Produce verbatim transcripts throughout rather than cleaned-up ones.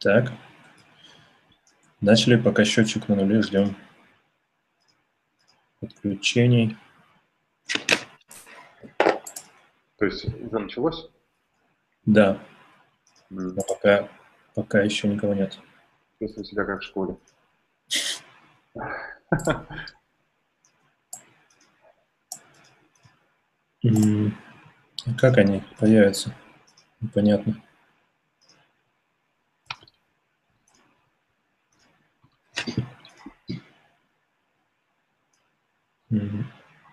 Так. Начали, пока счетчик на нуле, ждем подключений. То есть уже началось? Да. Mm. Но пока, пока еще никого нет. Чувствую себя как в школе. Mm. Как они появятся? Непонятно. Mm.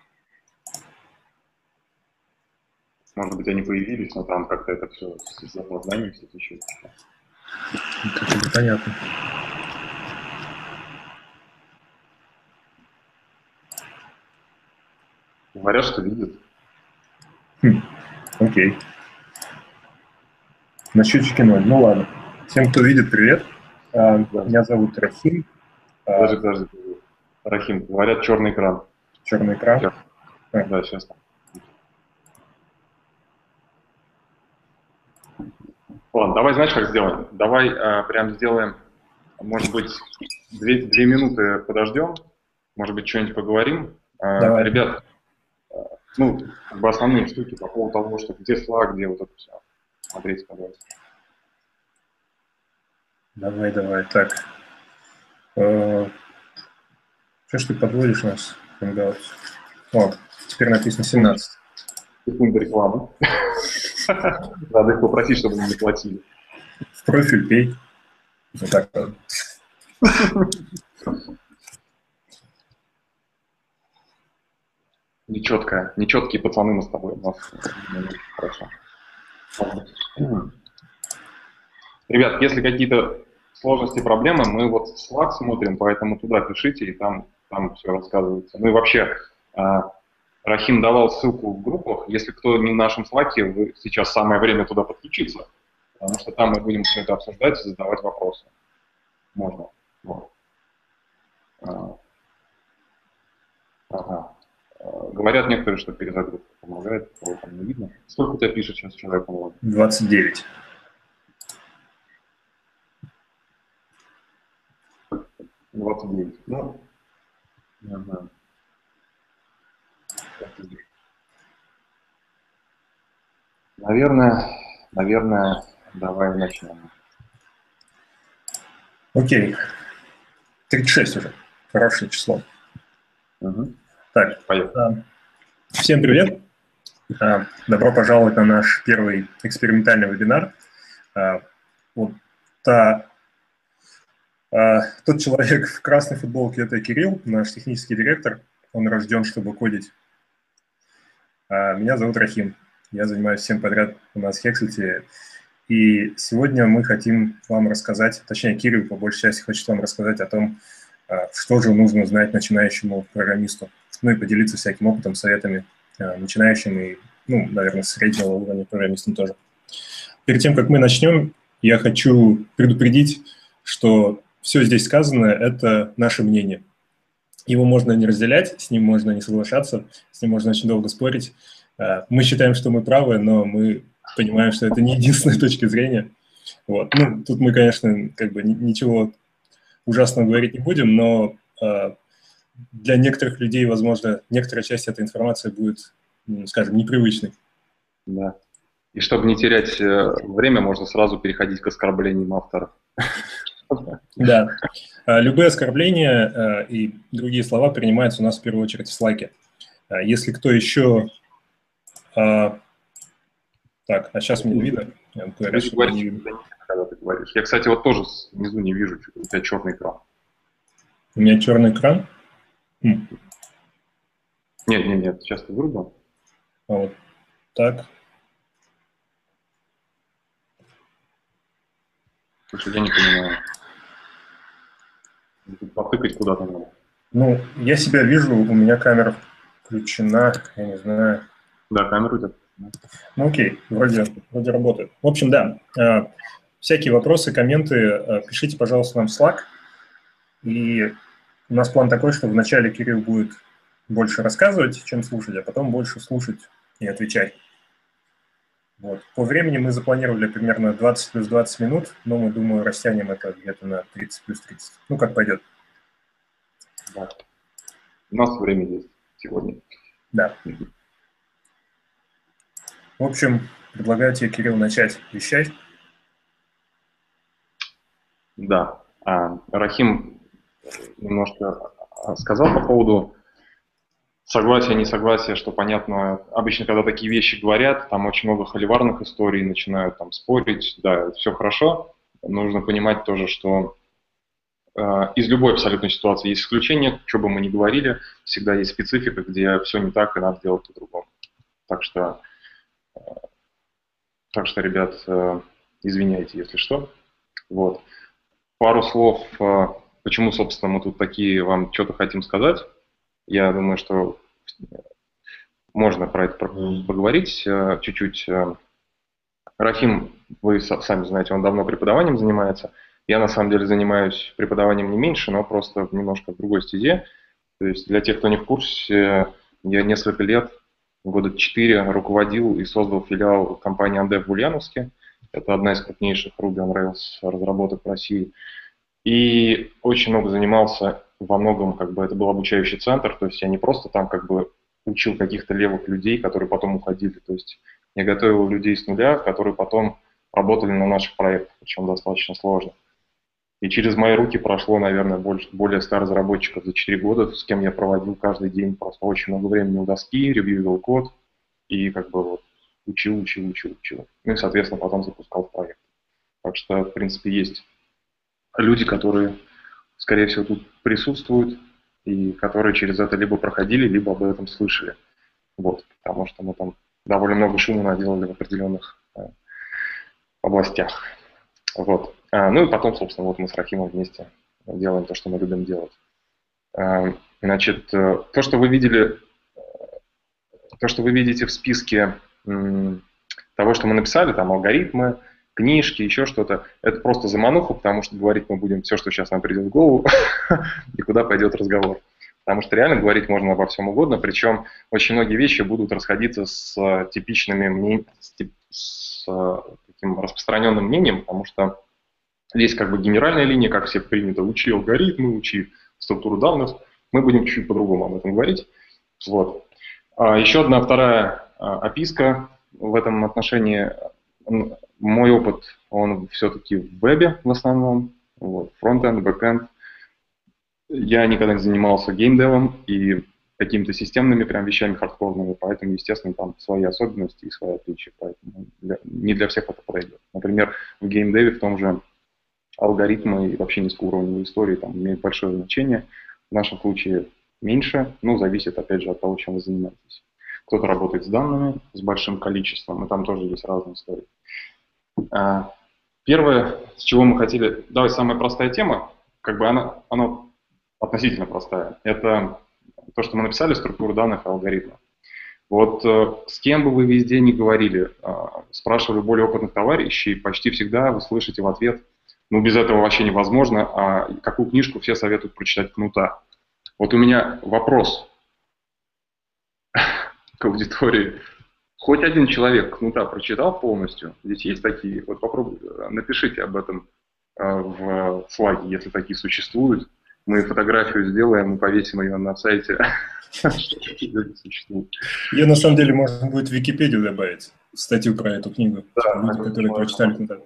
Может быть, они появились, но там как-то это все с запозданием все течет. Как-то непонятно. Говорят, что видят. Хм. Окей. На счетчике ноль. Ну ладно. Всем, кто видит, привет. А, Да. Меня зовут Рахим. Подожди, подожди. Рахим, говорят, черный экран. Черный экран? Сейчас. А. Да, сейчас. Ладно, давай, знаешь, как сделаем? Давай а, прям сделаем, может быть, две, две минуты подождем, может быть, что-нибудь поговорим. А, Давай. ребят, а, ну, как бы основные штуки по поводу того, что где Slack, где вот это все. Смотрите, пожалуйста. Давай, давай. Так. Э, Что ж ты подводишь нас? О, теперь написано семнадцать. Секунда рекламы. Надо их попросить, чтобы они не платили. В профиль пей. Вот так вот. Нечеткая, нечеткие пацаны мы с тобой. У нас хорошо. Ребят, если какие-то сложности, проблемы, мы вот Slack смотрим, поэтому туда пишите, и там, там все рассказывается. Ну и вообще, Рахим давал ссылку в группах. Если кто не в нашем Slack, вы сейчас самое время туда подключиться, потому что там мы будем все это обсуждать и задавать вопросы. Можно. Вот. Ага. Говорят некоторые, что перезагрузка помогает, кого там не видно. Сколько у тебя пишет сейчас человек? двадцать девять. двадцать девять. Ну, не знаю. Наверное, наверное, давай начнем. Окей. тридцать шесть уже. Хорошее число. Угу. Так, поехали. Всем привет. Добро пожаловать на наш первый экспериментальный вебинар. Вот та, тот человек в красной футболке – это Кирилл, наш технический директор. Он рожден, чтобы кодить. Меня зовут Рахим. Я занимаюсь всем подряд у нас в Hexity. И сегодня мы хотим вам рассказать, точнее, Кирилл по большей части хочет вам рассказать о том, что же нужно знать начинающему программисту. Ну и поделиться всяким опытом, советами начинающим и, ну, наверное, среднего уровня программистам тоже. Перед тем, как мы начнем, я хочу предупредить, что все здесь сказанное – это наше мнение. Его можно не разделять, с ним можно не соглашаться, с ним можно очень долго спорить. Мы считаем, что мы правы, но мы понимаем, что это не единственная точка зрения. Вот. Ну, тут мы, конечно, как бы ничего ужасного говорить не будем, но для некоторых людей, возможно, некоторая часть этой информации будет, скажем, непривычной. Да. И чтобы не терять время, можно сразу переходить к оскорблениям автора. Да. Любые оскорбления и другие слова принимаются у нас в первую очередь в Slack. Если кто еще... Так, а сейчас мне видно? Говорят, что не видно. Когда ты говоришь. Я, кстати, вот тоже внизу не вижу, что у тебя черный экран. У меня черный экран? Хм. Нет, нет, нет, сейчас ты вырубил. А вот так. Слушай, я не понимаю. Тут потыкать куда-то надо. Ну, я себя вижу, у меня камера включена, я не знаю. Да, камера у тебя. Ну, окей, вроде, вроде работает. В общем, да, э, всякие вопросы, комменты э, пишите, пожалуйста, нам в Slack. И у нас план такой, что вначале Кирилл будет больше рассказывать, чем слушать, а потом больше слушать и отвечать. Вот. По времени мы запланировали примерно двадцать плюс двадцать минут, но мы, думаю, растянем это где-то на тридцать плюс тридцать. Ну, как пойдет. Да. У нас время есть сегодня. Да. В общем, предлагаю тебе, Кирилл, начать вещать. Да. А, Рахим немножко сказал по поводу согласия, несогласия, что понятно, обычно, когда такие вещи говорят, там очень много холиварных историй, начинают там спорить, да, все хорошо. Нужно понимать тоже, что э, из любой абсолютной ситуации есть исключения, что бы мы ни говорили, всегда есть специфика, где все не так и надо делать по-другому. Так что, э, так что, ребят, э, извиняйте, если что. Вот. Пару слов, э, почему, собственно, мы тут такие вам что-то хотим сказать. Я думаю, что можно про это поговорить э, чуть-чуть. Рахим, вы сами знаете, он давно преподаванием занимается. Я, на самом деле, занимаюсь преподаванием не меньше, но просто немножко в другой стезе. То есть для тех, кто не в курсе, я несколько лет, года четыре, руководил и создал филиал компании Андев в Ульяновске. Это одна из крупнейших Ruby on Rails разработок в России. И очень много занимался, во многом как бы это был обучающий центр, то есть я не просто там как бы учил каких-то левых людей, которые потом уходили, то есть я готовил людей с нуля, которые потом работали на наших проектах, причем достаточно сложно. И через мои руки прошло, наверное, больше, более ста разработчиков за четыре года, с кем я проводил каждый день просто очень много времени у доски, ревьювил код и как бы вот учил, учил, учил, учил. Ну и, соответственно, потом запускал проект. Так что, в принципе, есть люди, которые, скорее всего, тут присутствуют и которые через это либо проходили, либо об этом слышали. Вот, потому что мы там довольно много шума наделали в определенных э, областях. Вот. А, ну и потом, собственно, вот мы с Рахимом вместе делаем то, что мы любим делать. А, значит, то, что вы видели, то, что вы видите в списке м, того, что мы написали, там алгоритмы, книжки, еще что-то, это просто замануха, потому что говорить мы будем все, что сейчас нам придет в голову, и куда пойдет разговор. Потому что реально говорить можно обо всем угодно, причем очень многие вещи будут расходиться с типичными мнениями, с таким распространенным мнением, потому что есть как бы генеральная линия, как все принято, учи алгоритмы, учи структуру данных. Мы будем чуть-чуть по-другому об этом говорить. Вот. А еще одна вторая описка в этом отношении. Мой опыт, он все-таки в вебе в основном, вот, фронт-энд, бэк-энд. Я никогда не занимался геймдевом и какими-то системными прям вещами хардкорными, поэтому, естественно, там свои особенности и свои отличия, поэтому для, не для всех это подойдет. Например, в геймдеве в том же алгоритмы и вообще низкоуровневые истории там имеют большое значение. В нашем случае меньше, но зависит, опять же, от того, чем вы занимаетесь. Кто-то работает с данными, с большим количеством, и там тоже есть разные истории. Первое, с чего мы хотели... Давай, самая простая тема, как бы она, она относительно простая. Это то, что мы написали, структуру данных и алгоритмов. Вот э, с кем бы вы везде ни говорили, э, спрашивали более опытных товарищей, почти всегда вы слышите в ответ: ну, без этого вообще невозможно, а какую книжку все советуют прочитать Кнута. Вот у меня вопрос к аудитории. Хоть один человек Кнута прочитал полностью? Здесь есть такие? Вот попробуйте, напишите об этом в слайде, если такие существуют. Мы фотографию сделаем и повесим ее на сайте. Ее, на самом деле, можно будет в Википедию добавить, статью про эту книгу. Да, люди, которые прочитали Кнута.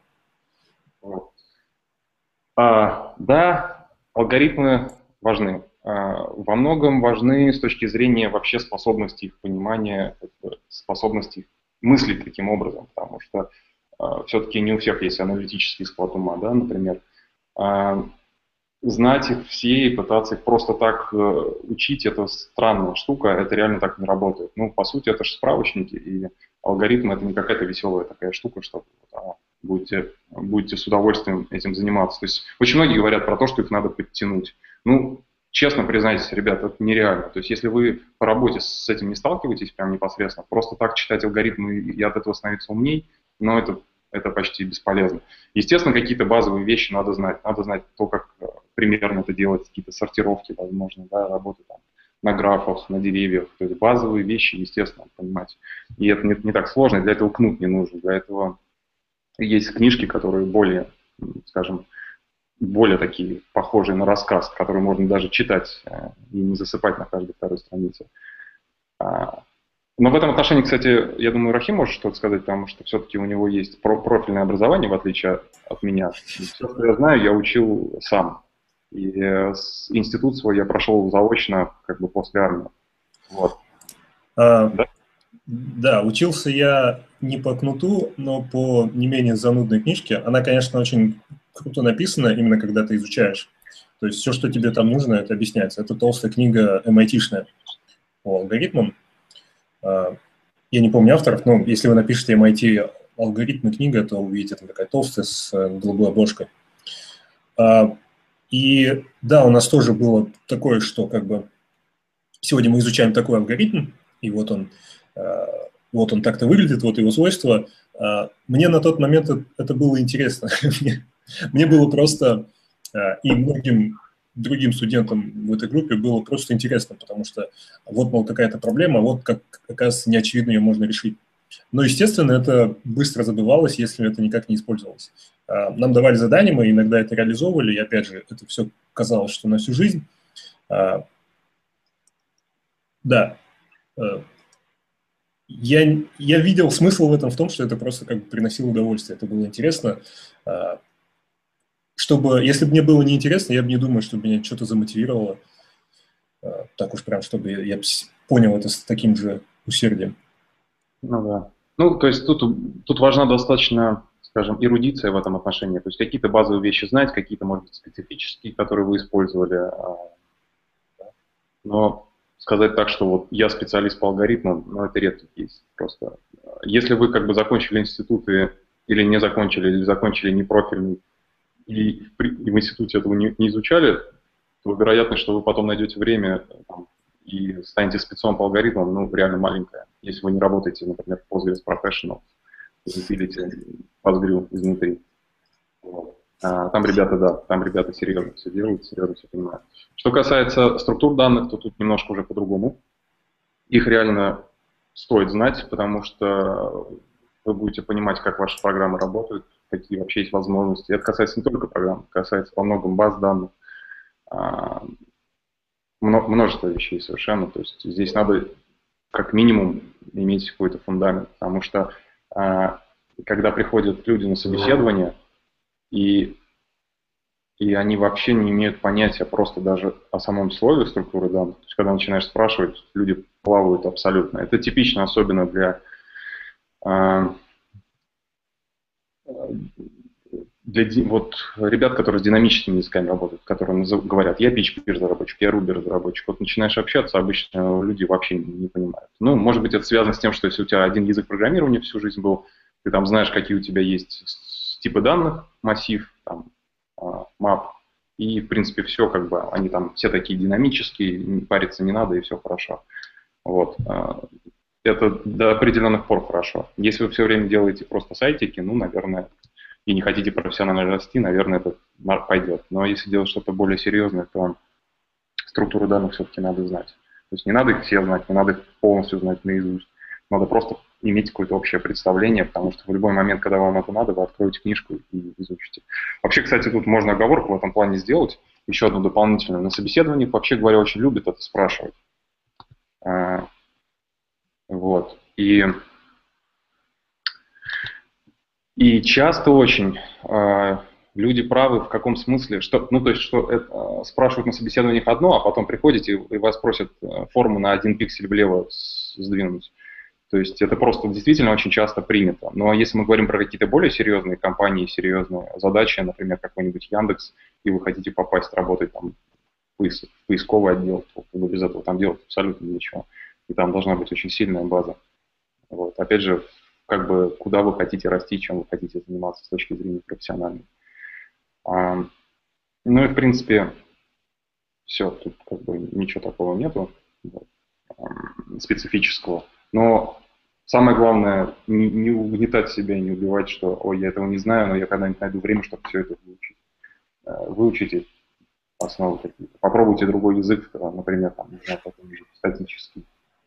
А, да, алгоритмы важны. А, во многом важны с точки зрения вообще способности их понимания, способности мыслить таким образом, потому что а, все-таки не у всех есть аналитический склад ума, да, например. А, знать их все и пытаться их просто так uh, учить — это странная штука, это реально так не работает. Ну, по сути, это же справочники, и алгоритм — это не какая-то веселая такая штука, что а, будете, будете с удовольствием этим заниматься. То есть очень многие говорят про то, что их надо подтянуть. Ну, честно признайтесь, ребят, это нереально. То есть если вы по работе с этим не сталкиваетесь прям непосредственно, просто так читать алгоритмы и от этого становиться умней, но это, это почти бесполезно. Естественно, какие-то базовые вещи надо знать. Надо знать то, как примерно это делать, какие-то сортировки, возможно, да, работы там на графах, на деревьях. То есть базовые вещи, естественно, понимать. И это не, не так сложно, для этого кнут не нужен. Для этого есть книжки, которые более, скажем, более такие похожие на рассказ, которые можно даже читать и не засыпать на каждой второй странице. Но в этом отношении, кстати, я думаю, Рахим может что-то сказать, потому что все-таки у него есть профильное образование, в отличие от меня. И все, что я знаю, я учил сам. И институт свой я прошел заочно, как бы после армии. Вот. А, да? Да, учился я не по кнуту, но по не менее занудной книжке. Она, конечно, очень круто написана, именно когда ты изучаешь. То есть все, что тебе там нужно, это объясняется. Это толстая книга эм ай ти-шная по алгоритмам. Я не помню авторов, но если вы напишете эм ай ти алгоритмы книга, то увидите, там такая толстая с голубой обложкой. И да, у нас тоже было такое, что как бы сегодня мы изучаем такой алгоритм, и вот он, вот он так-то выглядит, вот его свойства. Мне на тот момент это было интересно. мне, мне было просто, и многим другим студентам в этой группе было просто интересно, потому что вот, мол, какая-то проблема, вот как, оказывается, неочевидно ее можно решить. Но, естественно, это быстро забывалось, если это никак не использовалось. Нам давали задания, мы иногда это реализовывали, и, опять же, это все казалось, что на всю жизнь. Да. Я, я видел смысл в этом в том, что это просто как бы приносило удовольствие, это было интересно. Чтобы, если бы мне было неинтересно, я бы не думаю, что меня что-то замотивировало, так уж прям, чтобы я, я понял это с таким же усердием. Ну да. Ну, то есть тут, тут важна достаточно, скажем, эрудиция в этом отношении. То есть какие-то базовые вещи знать, какие-то, может быть, специфические, которые вы использовали. Но сказать так, что вот я специалист по алгоритмам, ну, это редкий кейс просто. Если вы как бы закончили институты или не закончили, или закончили непрофильный, и в, и в институте этого не, не изучали, то вероятность, что вы потом найдете время там, и станете спецом по алгоритмам, ну, реально маленькая. Если вы не работаете, например, в Postgres Professional, и пилите Postgre изнутри. Вот. А, там ребята, да, там ребята серьезно все делают, серьезно все понимают. Что касается структур данных, то тут немножко уже по-другому. Их реально стоит знать, потому что вы будете понимать, как ваши программы работают, какие вообще есть возможности. Это касается не только программ, касается во многом баз данных, множество вещей совершенно. То есть здесь надо как минимум иметь какой-то фундамент, потому что когда приходят люди на собеседование, и, и они вообще не имеют понятия просто даже о самом слове структуры данных, то есть когда начинаешь спрашивать, люди плавают абсолютно. Это типично, особенно для для вот, ребят, которые с динамическими языками работают, которые говорят, я пи эйч пи разработчик, я Ruby разработчик. Вот начинаешь общаться, обычно люди вообще не, не понимают. Ну, может быть, это связано с тем, что если у тебя один язык программирования всю жизнь был, ты там знаешь, какие у тебя есть типы данных, массив, там, map, и, в принципе, все, как бы, они там все такие динамические, париться не надо, и все хорошо. Вот. Это до определенных пор хорошо. Если вы все время делаете просто сайтики, ну, наверное, и не хотите профессионально расти, наверное, это пойдет. Но если делать что-то более серьезное, то структуру данных все-таки надо знать. То есть не надо их все знать, не надо их полностью знать наизусть. Надо просто иметь какое-то общее представление, потому что в любой момент, когда вам это надо, вы откроете книжку и изучите. Вообще, кстати, тут можно оговорку в этом плане сделать, еще одну дополнительную. На собеседовании, вообще говоря, очень любят это спрашивать. Вот. И... И часто очень э, люди правы в каком смысле, что, ну, то есть, что это, спрашивают на собеседованиях одно, а потом приходите и вас просят форму на один пиксель влево сдвинуть. То есть это просто действительно очень часто принято. Но если мы говорим про какие-то более серьезные компании, серьезные задачи, например, какой-нибудь Яндекс, и вы хотите попасть работать там в поисковый отдел, то без этого там делать абсолютно ничего. И там должна быть очень сильная база. Вот. Опять же, как бы куда вы хотите расти, чем вы хотите заниматься с точки зрения профессиональной. А, ну и в принципе все, тут как бы ничего такого нету вот, специфического. Но самое главное не, не угнетать себя и не убивать, что ой, я этого не знаю, но я когда-нибудь найду время, чтобы все это выучить. Выучите основы какие-то. Попробуйте другой язык, например, там, не знаю, какой-нибудь статический.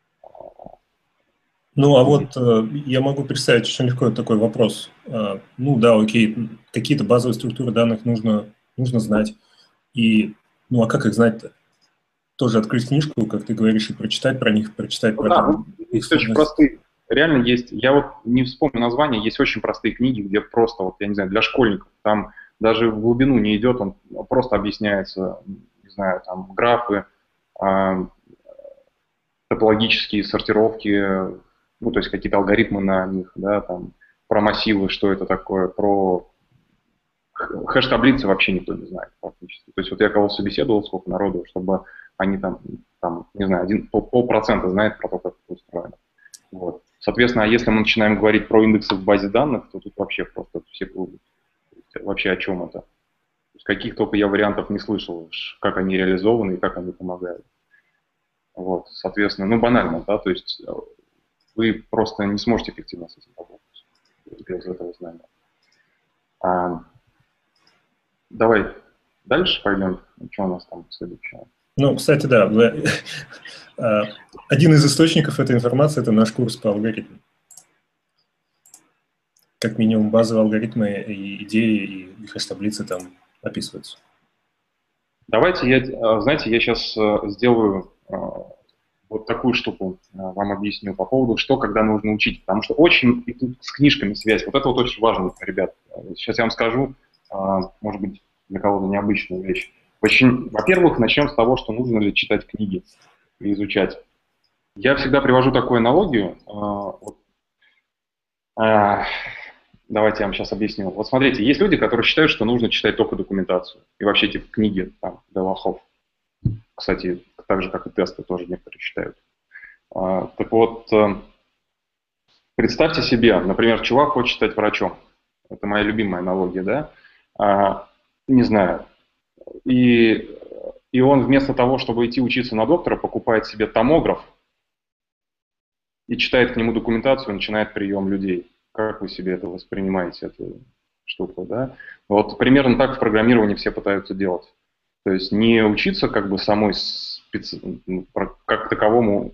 Ну, а вот э, я могу представить очень легко такой вопрос. Э, ну, да, окей, какие-то базовые структуры данных нужно, нужно знать. И, ну, а как их знать-то? Тоже открыть книжку, как ты говоришь, и прочитать про них, прочитать Ну, про да, там, ну, их есть очень сложность. простые. Реально есть, я вот не вспомню название, есть очень простые книги, где просто, вот, я не знаю, для школьников, там даже в глубину не идет, он просто объясняется, не знаю, там графы, а, топологические сортировки, ну, то есть какие-то алгоритмы на них, да, там, про массивы, что это такое, про хэш-таблицы вообще никто не знает практически. То есть вот я кого собеседовал, сколько народу, чтобы они там, там не знаю, один, пол, полпроцента знает про то, как это устроено. Вот. Соответственно, а если мы начинаем говорить про индексы в базе данных, то тут вообще просто все круги. Вообще о чем это? Каких только я вариантов не слышал, как они реализованы и как они помогают. Вот, соответственно, ну банально, да, то есть вы просто не сможете эффективно с этим работать без этого знания. А, давай дальше пойдем. Что у нас там следующее? Ну, кстати, да, один из источников этой информации – это наш курс по алгоритмам. Как минимум базовые алгоритмы и идеи, и хэш-таблицы там описываются. Давайте я, знаете, я сейчас сделаю вот такую штуку, вам объясню по поводу, что когда нужно учить. Потому что очень и тут с книжками связь. Вот это вот очень важно, ребят. Сейчас я вам скажу, может быть, для кого-то необычную вещь. Очень, во-первых, начнем с того, что нужно ли читать книги и изучать. Я всегда привожу такую аналогию. Вот, давайте я вам сейчас объясню. Вот смотрите, есть люди, которые считают, что нужно читать только документацию. И вообще типа книги там, для лохов. Кстати, так же, как и тесты, тоже некоторые считают. А, так вот, представьте себе, например, чувак хочет стать врачом. Это моя любимая аналогия, да? А, не знаю. И, и он вместо того, чтобы идти учиться на доктора, покупает себе томограф и читает к нему документацию, начинает прием людей. Как вы себе это воспринимаете, эту штуку, да? Вот примерно так в программировании все пытаются делать. То есть не учиться как бы самой специ... как таковому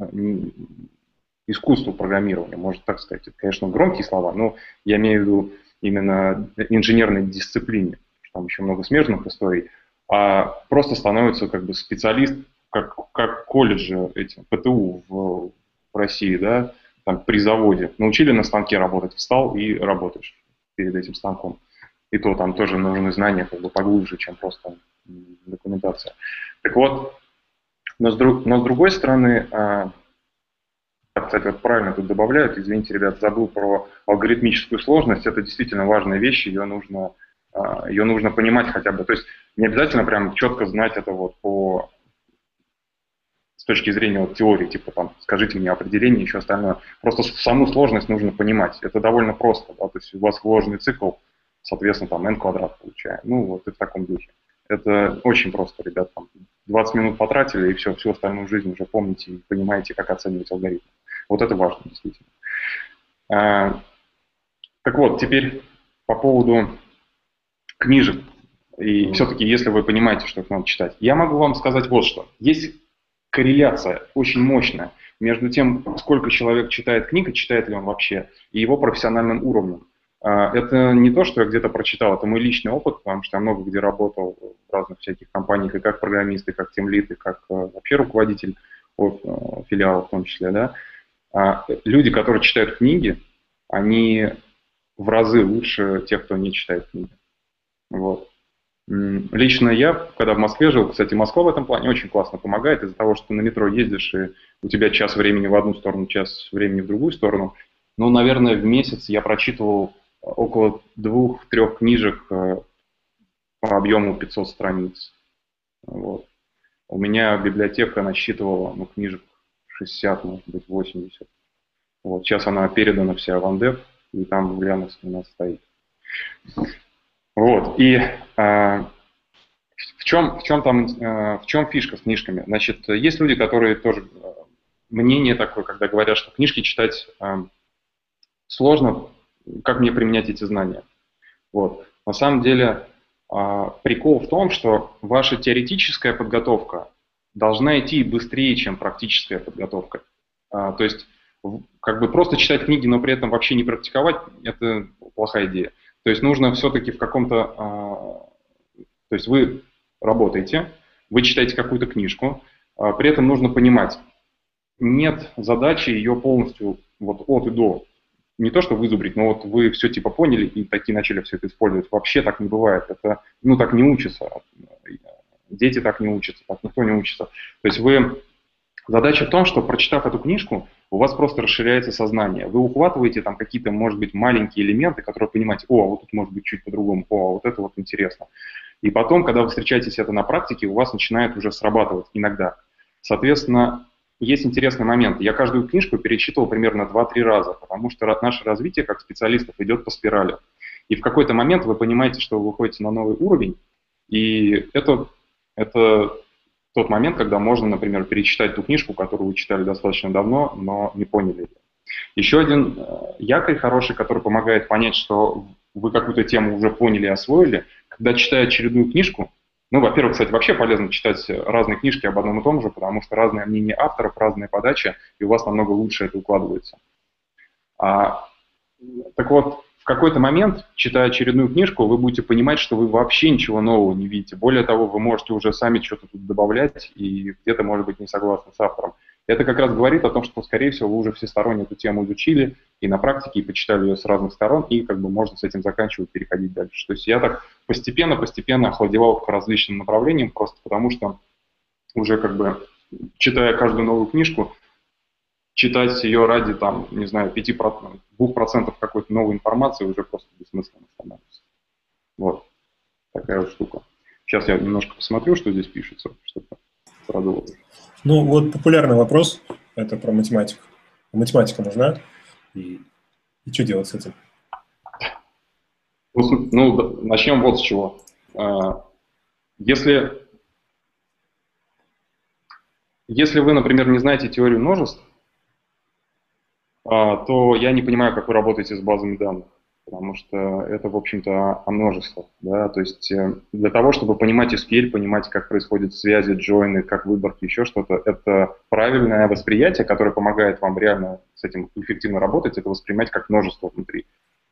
искусству программирования, можно так сказать. Это, конечно, громкие слова, но я имею в виду именно инженерной дисциплине, там еще много смежных историй, а просто становится как бы специалист, как, как колледжи эти, ПТУ в, в России, да, там при заводе. Научили на станке работать, встал и работаешь перед этим станком. И то там тоже нужны знания как бы поглубже, чем просто документация. Так вот, но с, друг, но с другой стороны, а, кстати, вот правильно тут добавляют, извините, ребят, забыл про алгоритмическую сложность, это действительно важная вещь, ее нужно, а, ее нужно понимать хотя бы. То есть не обязательно прям четко знать это вот по с точки зрения вот теории, типа там, скажите мне определение, еще остальное. Просто саму сложность нужно понимать. Это довольно просто, да, то есть у вас вложенный цикл, соответственно, там n квадрат получаем. Ну, вот и в таком духе. Это очень просто, ребят, там двадцать минут потратили, и все, всю остальную жизнь уже помните и понимаете, как оценивать алгоритм. Вот это важно, действительно. А, так вот, теперь по поводу книжек. И все-таки, если вы понимаете, что их надо читать, я могу вам сказать вот что. Есть корреляция очень мощная между тем, сколько человек читает книг, и читает ли он вообще, и его профессиональным уровнем. Это не то, что я где-то прочитал, это мой личный опыт, потому что я много где работал в разных всяких компаниях, и как программист, и как тимлид, и как вообще руководитель филиала в том числе. Да. Люди, которые читают книги, они в разы лучше тех, кто не читает книги. Вот. Лично я, когда в Москве жил, кстати, Москва в этом плане очень классно помогает из-за того, что ты на метро ездишь, и у тебя час времени в одну сторону, час времени в другую сторону. Ну, наверное, в месяц я прочитывал около двух-трех книжек по объему пятьсот страниц. Вот. У меня библиотека насчитывала ну, книжек шестьдесят, может быть, восемьдесят. Вот. Сейчас она передана вся в Андев, и там в Ульяновске у нас стоит. Вот. И э, в чем, в чем там, э, в чем фишка с книжками? Значит, есть люди, которые тоже э, мнение такое, когда говорят, что книжки читать э, сложно, как мне применять эти знания. Вот. На самом деле Прикол в том, что ваша теоретическая подготовка должна идти быстрее, чем практическая подготовка. То есть как бы просто читать книги, но при этом вообще не практиковать – это плохая идея. То есть нужно все-таки в каком-то… То есть вы работаете, вы читаете какую-то книжку, при этом нужно понимать, нет задачи ее полностью вот от и до. Не то, что вызубрить, но вот вы все типа поняли и такие начали все это использовать. Вообще так не бывает. Это, ну, так не учатся. Дети так не учатся, так никто не учится. То есть вы… Задача в том, что, прочитав эту книжку, у вас просто расширяется сознание. Вы ухватываете там какие-то, может быть, маленькие элементы, которые понимаете, о, вот тут может быть чуть по-другому, о, вот это вот интересно. И потом, когда вы встречаетесь это на практике, у вас начинает уже срабатывать иногда. Соответственно, есть интересный момент. Я каждую книжку перечитывал примерно два-три раза, потому что наше развитие как специалистов идет по спирали. И в какой-то момент вы понимаете, что вы выходите на новый уровень, и это, это тот момент, когда можно, например, перечитать ту книжку, которую вы читали достаточно давно, но не поняли ее. Еще один якорь хороший, который помогает понять, что вы какую-то тему уже поняли и освоили, когда читая очередную книжку, ну, во-первых, кстати, вообще полезно читать разные книжки об одном и том же, потому что разное мнение авторов, разная подача, и у вас намного лучше это укладывается. А, так вот, в какой-то момент, читая очередную книжку, вы будете понимать, что вы вообще ничего нового не видите. Более того, вы можете уже сами что-то тут добавлять и где-то, может быть, не согласны с автором. Это как раз говорит о том, что, скорее всего, вы уже всесторонне эту тему изучили и на практике, и почитали ее с разных сторон, и как бы можно с этим заканчивать, переходить дальше. То есть я так постепенно-постепенно охладевал по различным направлениям, просто потому что уже как бы, читая каждую новую книжку, читать ее ради, там, не знаю, пяти процентов, двух процентов какой-то новой информации уже просто бессмысленно становится. Вот. Такая вот штука. Сейчас я немножко посмотрю, что здесь пишется, что-то продолжу. Ну, вот популярный вопрос, это про математику. Математика нужна, и, и что делать с этим? Ну, ну, начнем вот с чего. Если, если вы, например, не знаете теорию множеств, то я не понимаю, как вы работаете с базами данных, потому что это, в общем-то, о множествах. Да? То есть для того, чтобы понимать эс кью эль, понимать, как происходят связи, джойны, как выборки, еще что-то, это правильное восприятие, которое помогает вам реально с этим эффективно работать, это воспринимать как множество внутри.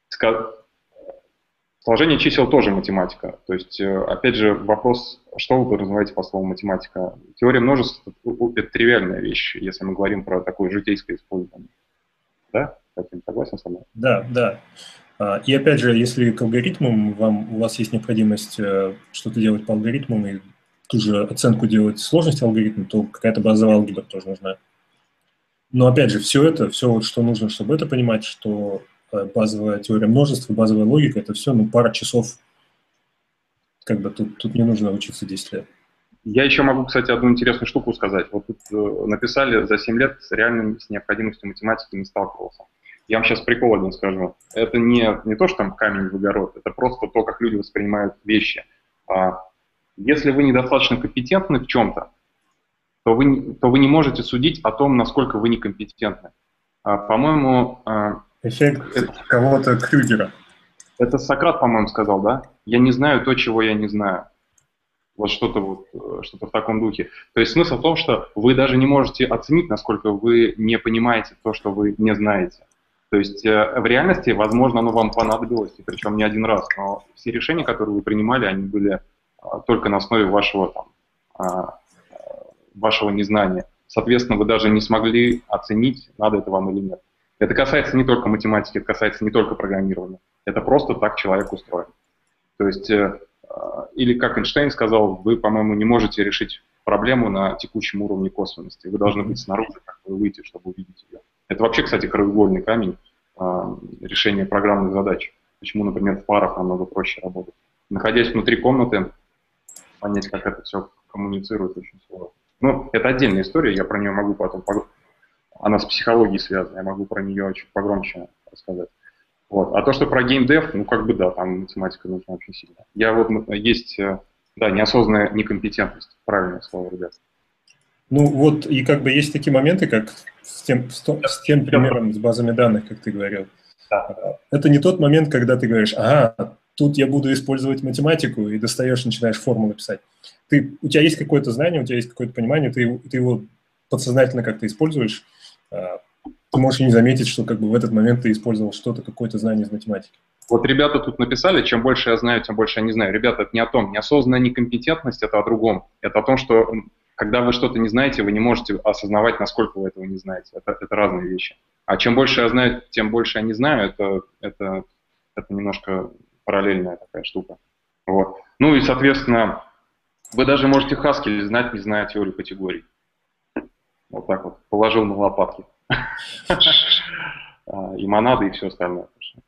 Сложение чисел тоже математика. То есть, опять же, вопрос, что вы подразумеваете по слову математика. Теория множеств – это тривиальная вещь, если мы говорим про такое житейское использование. Да? Ты согласен со мной? Да, да. И опять же, если к алгоритмам вам, у вас есть необходимость что-то делать по алгоритмам и ту же оценку делать сложности алгоритма, то какая-то базовая алгебра тоже нужна. Но опять же, все это, все, вот, что нужно, чтобы это понимать, что базовая теория множеств, базовая логика, это все, ну, пара часов. Как бы тут, тут не нужно учиться десять лет. Я еще могу, кстати, одну интересную штуку сказать. Вот тут э, написали, за семь лет с реальной с необходимостью математики не сталкивался. Я вам сейчас прикол один скажу. Это не, не то, что там камень в огород, это просто то, как люди воспринимают вещи. А, если вы недостаточно компетентны в чем-то, то вы, то вы не можете судить о том, насколько вы некомпетентны. А, по-моему... А, Эффект это, кого-то Крюгера. Это Сократ, по-моему, сказал, да? Я не знаю то, чего я не знаю. Вот что-то вот, что-то в таком духе. То есть смысл в том, что вы даже не можете оценить, насколько вы не понимаете то, что вы не знаете. То есть э, в реальности, возможно, оно вам понадобилось, и причем не один раз, но все решения, которые вы принимали, они были а, только на основе вашего, там, а, вашего незнания. Соответственно, вы даже не смогли оценить, надо это вам или нет. Это касается не только математики, это касается не только программирования. Это просто так человек устроен. То есть... Э, Или, как Эйнштейн сказал, вы, по-моему, не можете решить проблему на текущем уровне косвенности. Вы должны быть снаружи, как вы выйти, чтобы увидеть ее. Это вообще, кстати, краеугольный камень а, решения программных задач. Почему, например, в парах намного проще работать. Находясь внутри комнаты, понять, как это все коммуницирует, очень сложно. Ну, это отдельная история, я про нее могу потом... Она с психологией связана, я могу про нее чуть погромче рассказать. Вот. А то, что про геймдев, ну, как бы да, там математика нужна очень сильно. Я вот, есть, да, неосознанная некомпетентность, правильное слово, ребят. Ну, вот, и как бы есть такие моменты, как с тем, с тем примером, с базами данных, как ты говорил. Да. Это не тот момент, когда ты говоришь, ага, тут я буду использовать математику, и достаешь, начинаешь формулы писать. Ты, у тебя есть какое-то знание, у тебя есть какое-то понимание, ты, ты его подсознательно как-то используешь, ты можешь и не заметить, что как бы в этот момент ты использовал что-то, какое-то знание из математики. Вот ребята тут написали, чем больше я знаю, тем больше я не знаю. Ребята, это не о том, неосознанная некомпетентность, это о другом. Это о том, что когда вы что-то не знаете, вы не можете осознавать, насколько вы этого не знаете. Это, это разные вещи. А чем больше я знаю, тем больше я не знаю, это, это, это немножко параллельная такая штука. Вот. Ну и, соответственно, вы даже можете Haskell знать, не зная теорию категорий. Вот так вот, положил на лопатки. И монады, и все остальное.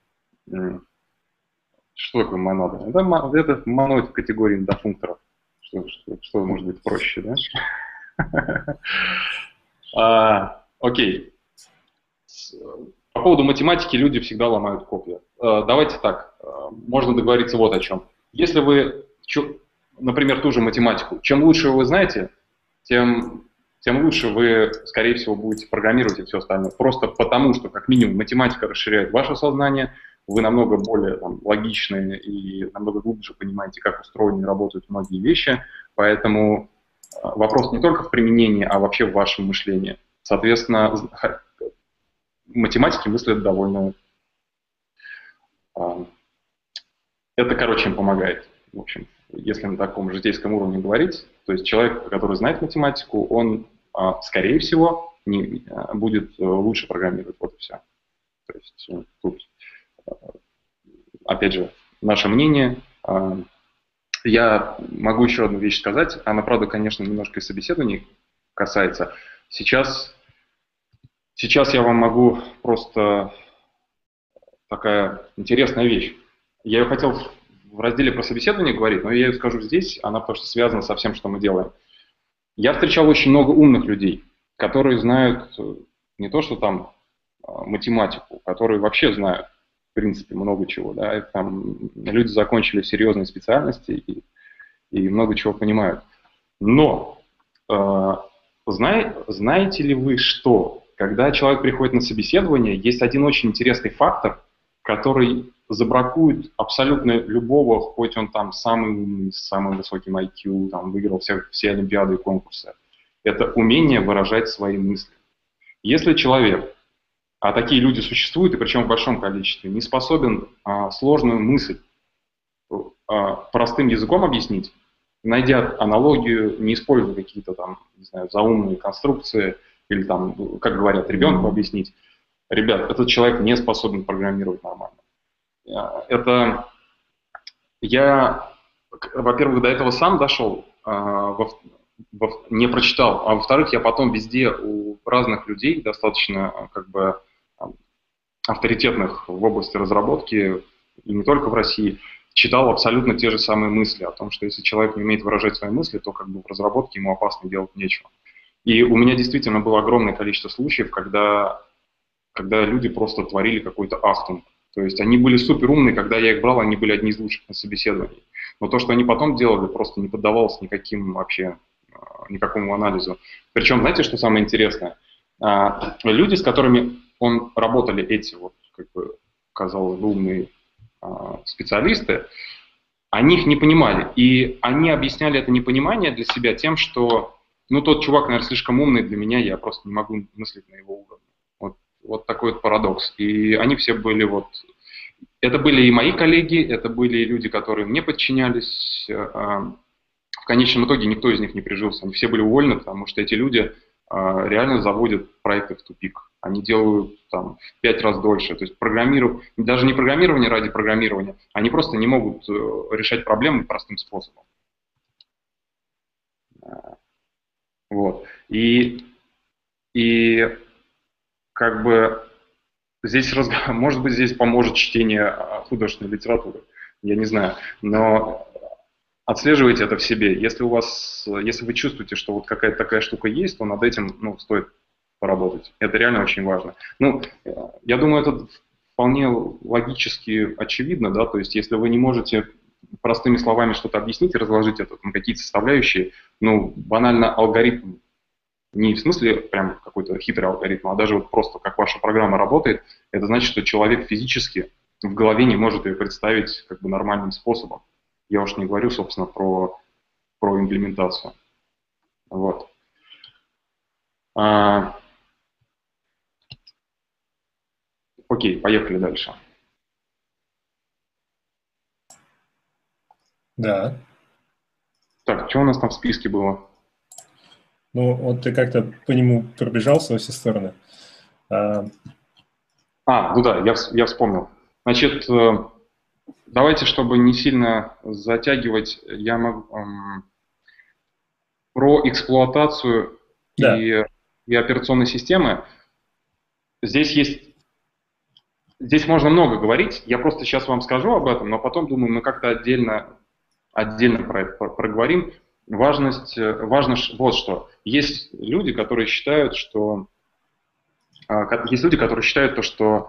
Что такое монада? Это, это моноид в категории дофункторов. Что, что, что может быть проще, да? а, окей. По поводу математики люди всегда ломают копья. А, давайте так, можно договориться вот о чем. Если вы, например, ту же математику, чем лучше вы знаете, тем... тем лучше вы, скорее всего, будете программировать и все остальное. Просто потому, что, как минимум, математика расширяет ваше сознание, вы намного более там, логичные и намного глубже понимаете, как устроены и работают многие вещи. Поэтому вопрос не только в применении, а вообще в вашем мышлении. Соответственно, математики мыслят довольно... Это, короче, им помогает, в общем. Если на таком житейском уровне говорить, то есть человек, который знает математику, он, скорее всего, не, будет лучше программировать. Вот и все. То есть тут, опять же, наше мнение. Я могу еще одну вещь сказать. Она, правда, конечно, немножко и собеседований касается. Сейчас, сейчас я вам могу просто... Такая интересная вещь. Я ее хотел в разделе про собеседование говорить, но я ее скажу здесь, она потому что связана со всем, что мы делаем. Я встречал очень много умных людей, которые знают не то, что там математику, которые вообще знают, в принципе, много чего. Да? Там люди закончили серьезные специальности и, и много чего понимают. Но э, знай, знаете ли вы, что когда человек приходит на собеседование, есть один очень интересный фактор, который забракует абсолютно любого, хоть он там самый умный, с самым высоким ай кью, там, выиграл все, все олимпиады и конкурсы. Это умение выражать свои мысли. Если человек, а такие люди существуют, и причем в большом количестве, не способен а, сложную мысль а, простым языком объяснить, найдя аналогию, не используя какие-то там, не знаю, заумные конструкции, или там, как говорят, ребенку объяснить, ребят, этот человек не способен программировать нормально. Это я, во-первых, до этого сам дошел, во, во, не прочитал, а во-вторых, я потом везде у разных людей, достаточно как бы авторитетных в области разработки, и не только в России, читал абсолютно те же самые мысли о том, что если человек не умеет выражать свои мысли, то как бы в разработке ему опасно делать нечего. И у меня действительно было огромное количество случаев, когда, когда люди просто творили какой-то ахтунг. То есть они были супер умные, когда я их брал, они были одни из лучших на собеседовании. Но то, что они потом делали, просто не поддавалось никаким вообще, никакому анализу. Причем, знаете, что самое интересное? Люди, с которыми он работали, эти вот, как бы, казалось бы, умные специалисты, они их не понимали. И они объясняли это непонимание для себя тем, что, ну, тот чувак, наверное, слишком умный для меня, я просто не могу мыслить на его уровне. Вот, вот такой вот парадокс. И они все были вот... Это были и мои коллеги, это были и люди, которые мне подчинялись. В конечном итоге никто из них не прижился. Они все были уволены, потому что эти люди реально заводят проекты в тупик. Они делают там в пять раз дольше. То есть программирование, даже не программирование ради программирования, они просто не могут решать проблемы простым способом. Вот. И, и как бы здесь, может быть, здесь поможет чтение художественной литературы, я не знаю, но отслеживайте это в себе. Если у вас, если вы чувствуете, что вот какая-то такая штука есть, то над этим, ну, стоит поработать. Это реально очень важно. Ну, я думаю, это вполне логически очевидно, да, то есть если вы не можете простыми словами что-то объяснить и разложить это на какие-то составляющие, ну, банально алгоритм, не в смысле прям какой-то хитрый алгоритм, а даже вот просто как ваша программа работает, это значит, что человек физически в голове не может ее представить как бы нормальным способом. Я уж не говорю, собственно, про, про имплементацию. Вот. А, окей, поехали дальше. Да. Так, что у нас там в списке было? Ну, вот ты как-то по нему пробежался во все стороны. А, а ну да, я, я вспомнил. Значит, давайте, чтобы не сильно затягивать, я могу эм, про эксплуатацию да. и, и операционной системы. Здесь есть, здесь можно много говорить. Я просто сейчас вам скажу об этом, но потом, думаю, мы как-то отдельно, отдельно про это проговорим. Важность, важно вот что. Есть люди, которые считают, что есть люди, которые считают то, что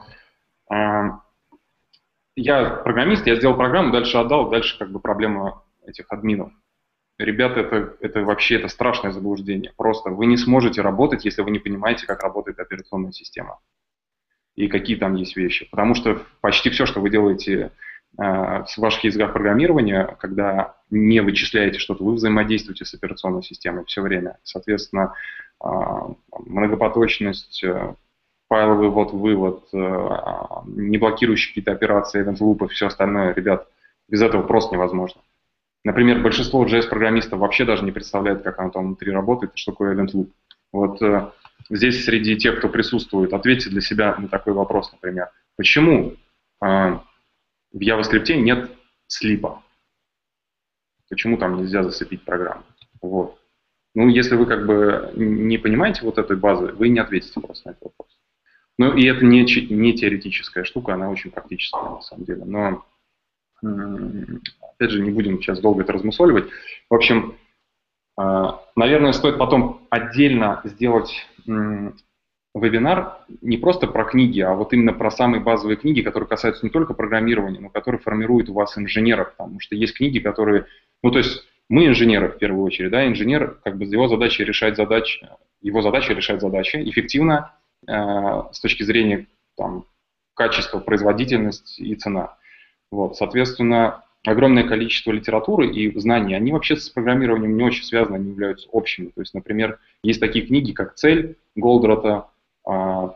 я программист, я сделал программу, дальше отдал, дальше как бы проблема этих админов. Ребята, это, это вообще это страшное заблуждение. Просто вы не сможете работать, если вы не понимаете, как работает операционная система и какие там есть вещи. Потому что почти все, что вы делаете э, в ваших языках программирования, когда не вычисляете что-то, вы взаимодействуете с операционной системой все время. Соответственно, э, многопоточность, э, файловый ввод-вывод, э, не блокирующие какие-то операции, event-лупы, все остальное, ребят, без этого просто невозможно. Например, большинство джей эс-программистов вообще даже не представляет, как оно там внутри работает и что такое event-loop. Вот э, здесь среди тех, кто присутствует, ответьте для себя на такой вопрос, например. Почему э, в JavaScript нет слипа? Почему там нельзя засыпить программу? Вот. Ну, если вы как бы не понимаете вот этой базы, вы не ответите просто на этот вопрос. Ну, и это не, не теоретическая штука, она очень практическая на самом деле. Но, опять же, не будем сейчас долго это размусоливать. В общем, наверное, стоит потом отдельно сделать вебинар не просто про книги, а вот именно про самые базовые книги, которые касаются не только программирования, но которые формируют у вас инженеров, потому что есть книги, которые, ну то есть мы инженеры в первую очередь, да, инженер, как бы его задача решать задачи, его задача решать задачи эффективно э, с точки зрения там качества, производительность и цена. Вот, соответственно, огромное количество литературы и знаний, они вообще с программированием не очень связаны, они являются общими. То есть, например, есть такие книги, как «Цель» Голдрата, а,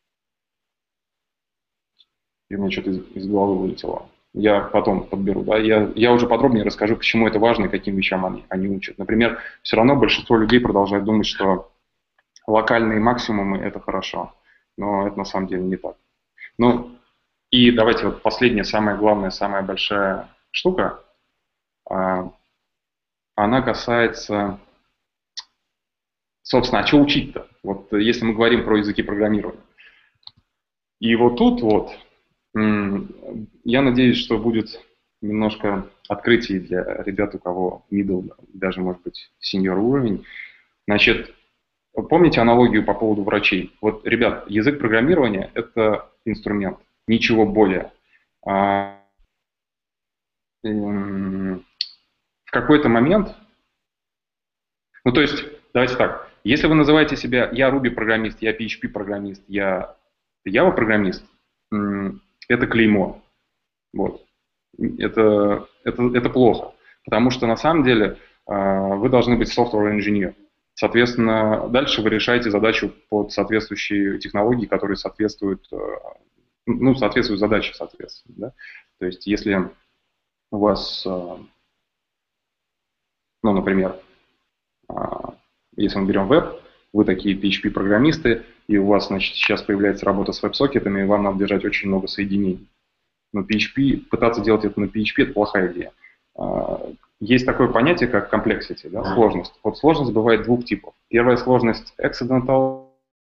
и у меня что-то из, из головы вылетело. Я потом подберу, да, я, я уже подробнее расскажу, почему это важно и каким вещам они, они учат. Например, все равно большинство людей продолжает думать, что локальные максимумы – это хорошо, но это на самом деле не так. Ну, и давайте вот последняя, самая главная, самая большая штука, а, она касается, собственно, а что учить-то? Вот если мы говорим про языки программирования. И вот тут вот, я надеюсь, что будет немножко открытий для ребят, у кого middle, даже, может быть, senior уровень. Значит, помните аналогию по поводу врачей? Вот, ребят, язык программирования – это инструмент, ничего более. В какой-то момент, ну то есть, давайте так, если вы называете себя «я Ruby-программист», «я пи эйч пи-программист», «я Java-программист», это клеймо. Вот. Это, это, это плохо, потому что на самом деле вы должны быть software engineer. Соответственно, дальше вы решаете задачу под соответствующие технологии, которые соответствуют, ну, соответствуют задаче, соответственно. Да? То есть, если у вас, ну, например, если мы берем веб, вы такие пи эйч пи-программисты, и у вас, значит, сейчас появляется работа с веб-сокетами, и вам надо держать очень много соединений. Но пи эйч пи, пытаться делать это на пи эйч пи – это плохая идея. Есть такое понятие, как complexity, да, сложность. Вот сложность бывает двух типов. Первая сложность – accidental,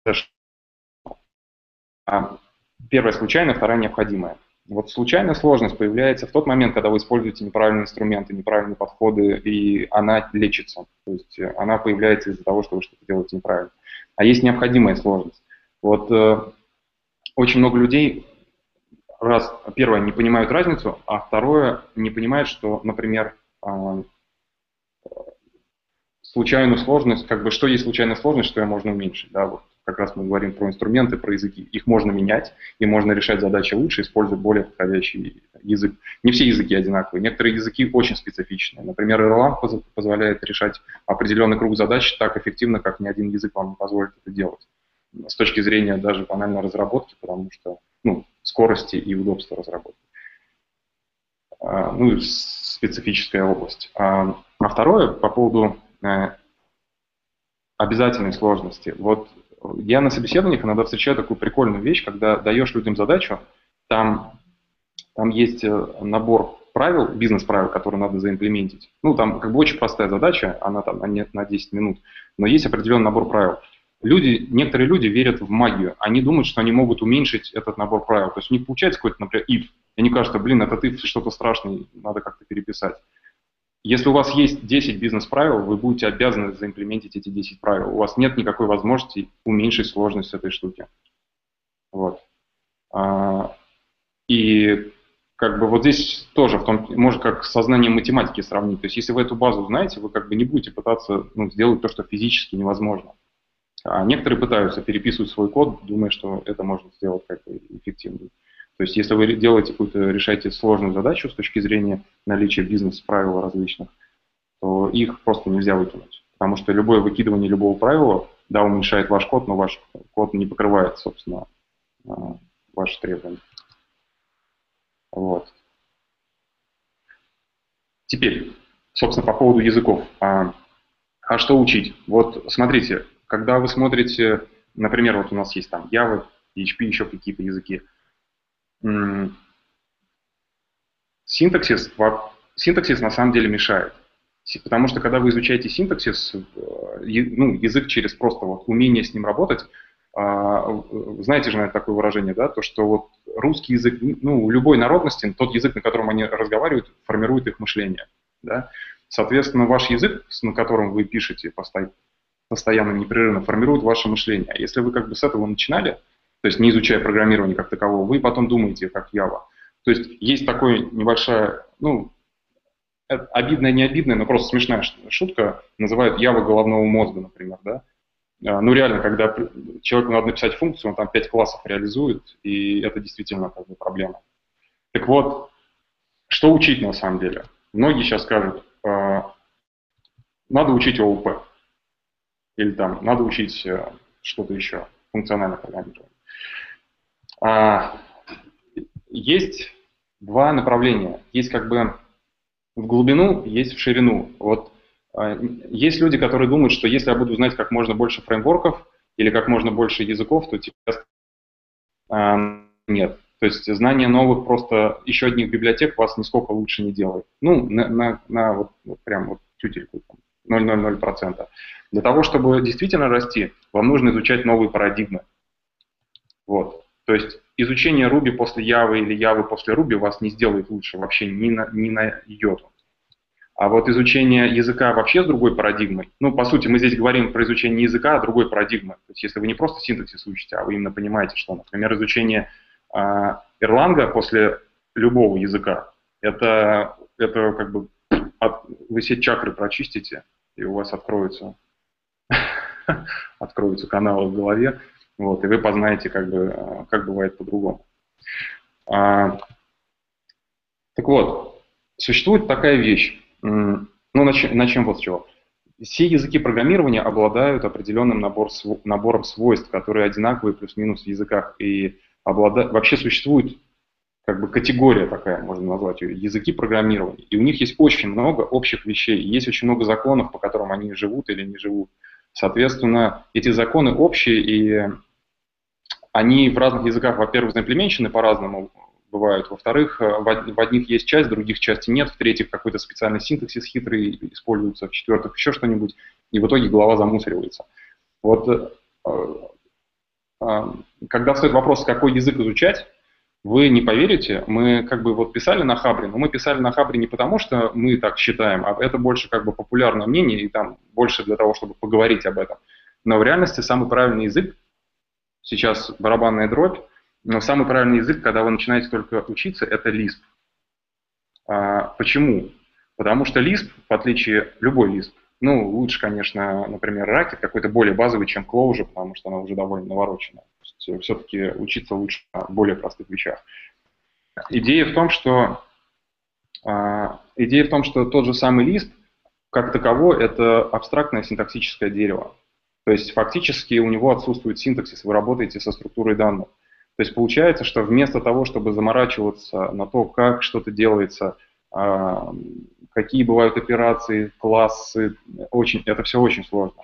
а первая случайная, вторая необходимая. Вот случайная сложность появляется в тот момент, когда вы используете неправильные инструменты, неправильные подходы, и она лечится. То есть она появляется из-за того, что вы что-то делаете неправильно. А есть необходимая сложность. Вот э, очень много людей, раз, первое, не понимают разницу, а второе, не понимают, что, например, э, случайную сложность, как бы, что есть случайная сложность, что ее можно уменьшить. Да? Вот как раз мы говорим про инструменты, про языки. Их можно менять, и можно решать задачи лучше, используя более подходящий язык. Не все языки одинаковые, некоторые языки очень специфичные. Например, Erlang позволяет решать определенный круг задач так эффективно, как ни один язык вам не позволит это делать. С точки зрения даже банальной разработки, потому что ну, скорости и удобства разработки. Ну, специфическая область. А второе, по поводу обязательной сложности. Вот я на собеседованиях иногда встречаю такую прикольную вещь, когда даешь людям задачу, там, там есть набор правил, бизнес-правил, которые надо заимплементить. Ну, там как бы очень простая задача, она там на десять минут, но есть определенный набор правил. Люди, некоторые люди верят в магию. Они думают, что они могут уменьшить этот набор правил. То есть у них получается какой-то, например, if. И они кажется, блин, этот if что-то страшное, надо как-то переписать. Если у вас есть десять бизнес-правил, вы будете обязаны заимплементить эти десять правил. У вас нет никакой возможности уменьшить сложность этой штуки. Вот. И как бы вот здесь тоже, в том, может, как с сознанием математики сравнить. То есть если вы эту базу знаете, вы как бы не будете пытаться ну, сделать то, что физически невозможно. А некоторые пытаются переписывать свой код, думая, что это можно сделать как-то эффективно. То есть если вы делаете какую-то, решаете сложную задачу с точки зрения наличия бизнес-правил различных, то их просто нельзя выкинуть. Потому что любое выкидывание любого правила, да, уменьшает ваш код, но ваш код не покрывает, собственно, ваши требования. Вот. Теперь, собственно, по поводу языков. А, а что учить? Вот смотрите, когда вы смотрите, например, вот у нас есть там Java, пи эйч пи, еще какие-то языки. Синтаксис, синтаксис на самом деле мешает. Потому что когда вы изучаете синтаксис, ну, язык через просто вот умение с ним работать, знаете же, наверное, такое выражение, да, то, что вот русский язык, ну, у любой народности, тот язык, на котором они разговаривают, формирует их мышление. Да? Соответственно, ваш язык, на котором вы пишете постоянно, непрерывно, формирует ваше мышление. А если вы как бы с этого начинали, то есть не изучая программирование как такового, вы потом думаете, как Java. То есть есть такая небольшая, ну, обидная, не обидная, но просто смешная шутка, называют Java головного мозга, например, да. Ну, реально, когда человеку надо написать функцию, он там пять классов реализует, и это действительно как бы проблема. Так вот, что учить на самом деле? Многие сейчас скажут, э, надо учить о о пи, или там, надо учить э, что-то еще, функциональное программирование. А, есть два направления. Есть как бы в глубину, есть в ширину. Вот есть люди, которые думают, что если я буду знать как можно больше фреймворков или как можно больше языков, то типа а, нет. То есть знание новых просто еще одних библиотек вас нисколько лучше не делает. Ну, на, на, на вот, вот прям вот тютельку, ноль целых ноль ноль процента. Для того, чтобы действительно расти, вам нужно изучать новые парадигмы. Вот. То есть изучение Ruby после Java или Java после Ruby вас не сделает лучше вообще ни на, ни на йоту. А вот изучение языка вообще с другой парадигмой, ну, по сути, мы здесь говорим про изучение языка, а другой парадигмы. То есть если вы не просто синтаксис учите, а вы именно понимаете, что, например, изучение э, Erlang после любого языка, это, это как бы от, вы все чакры прочистите, и у вас откроются, откроются каналы в голове, вот, и вы познаете, как, бы, как бывает по-другому. А, так вот, существует такая вещь. Ну, начнем, начнем вот с чего. Все языки программирования обладают определенным набор, набором свойств, которые одинаковые плюс-минус в языках. И облада... вообще существует как бы категория такая, можно назвать ее, языки программирования. И у них есть очень много общих вещей. Есть очень много законов, по которым они живут или не живут. Соответственно, эти законы общие, и они в разных языках, во-первых, заимплеменчены по-разному. Бывают. Во-вторых, в одних есть часть, в других части нет. В-третьих, какой-то специальный синтаксис хитрый используется. В-четвертых, еще что-нибудь. И в итоге голова замусоривается. Вот когда встает вопрос, какой язык изучать, вы не поверите, мы как бы вот писали на Хабре, но мы писали на Хабре не потому, что мы так считаем, а это больше как бы популярное мнение, и там больше для того, чтобы поговорить об этом. Но в реальности самый правильный язык, сейчас барабанная дробь, но самый правильный язык, когда вы начинаете только учиться, это Lisp. А, почему? Потому что Lisp, в отличие, любой Lisp, Ну, лучше, конечно, например, Racket какой-то более базовый, чем Clojure, потому что она уже довольно навороченная. Все-таки учиться лучше на более простых вещах. Идея в том, что, а, идея в том, что тот же самый лист, как таково, это абстрактное синтаксическое дерево. То есть фактически у него отсутствует синтаксис, вы работаете со структурой данных. То есть получается, что вместо того, чтобы заморачиваться на то, как что-то делается, какие бывают операции, классы, очень, это все очень сложно.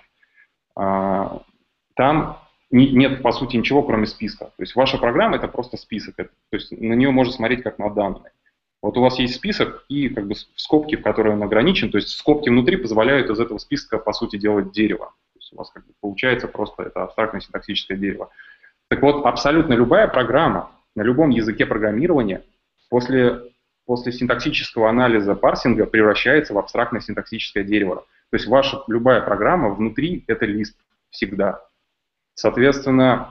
Там нет, по сути, ничего, кроме списка. То есть ваша программа – это просто список. То есть на нее можно смотреть как на данные. Вот у вас есть список и как бы скобки, в которые он ограничен. То есть скобки внутри позволяют из этого списка, по сути, делать дерево. То есть у вас как бы получается просто это абстрактное синтаксическое дерево. Так вот, абсолютно любая программа на любом языке программирования после, после синтаксического анализа парсинга превращается в абстрактное синтаксическое дерево. То есть ваша любая программа внутри – это лист всегда. Соответственно,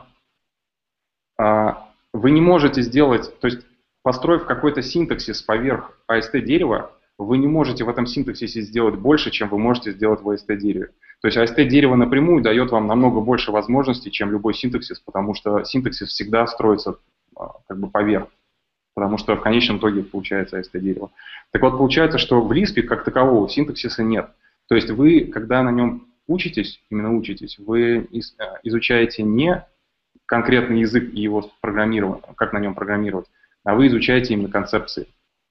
вы не можете сделать, то есть построив какой-то синтаксис поверх эй эс ти-дерева, вы не можете в этом синтаксисе сделать больше, чем вы можете сделать в эй эс ти-дереве. То есть эй эс ти-дерево напрямую дает вам намного больше возможностей, чем любой синтаксис, потому что синтаксис всегда строится как бы поверх, потому что в конечном итоге получается эй эс ти-дерево. Так вот, получается, что в Lisp как такового синтаксиса нет. То есть вы, когда на нем учитесь, именно учитесь, вы изучаете не конкретный язык и его программирование, как на нем программировать, а вы изучаете именно концепции.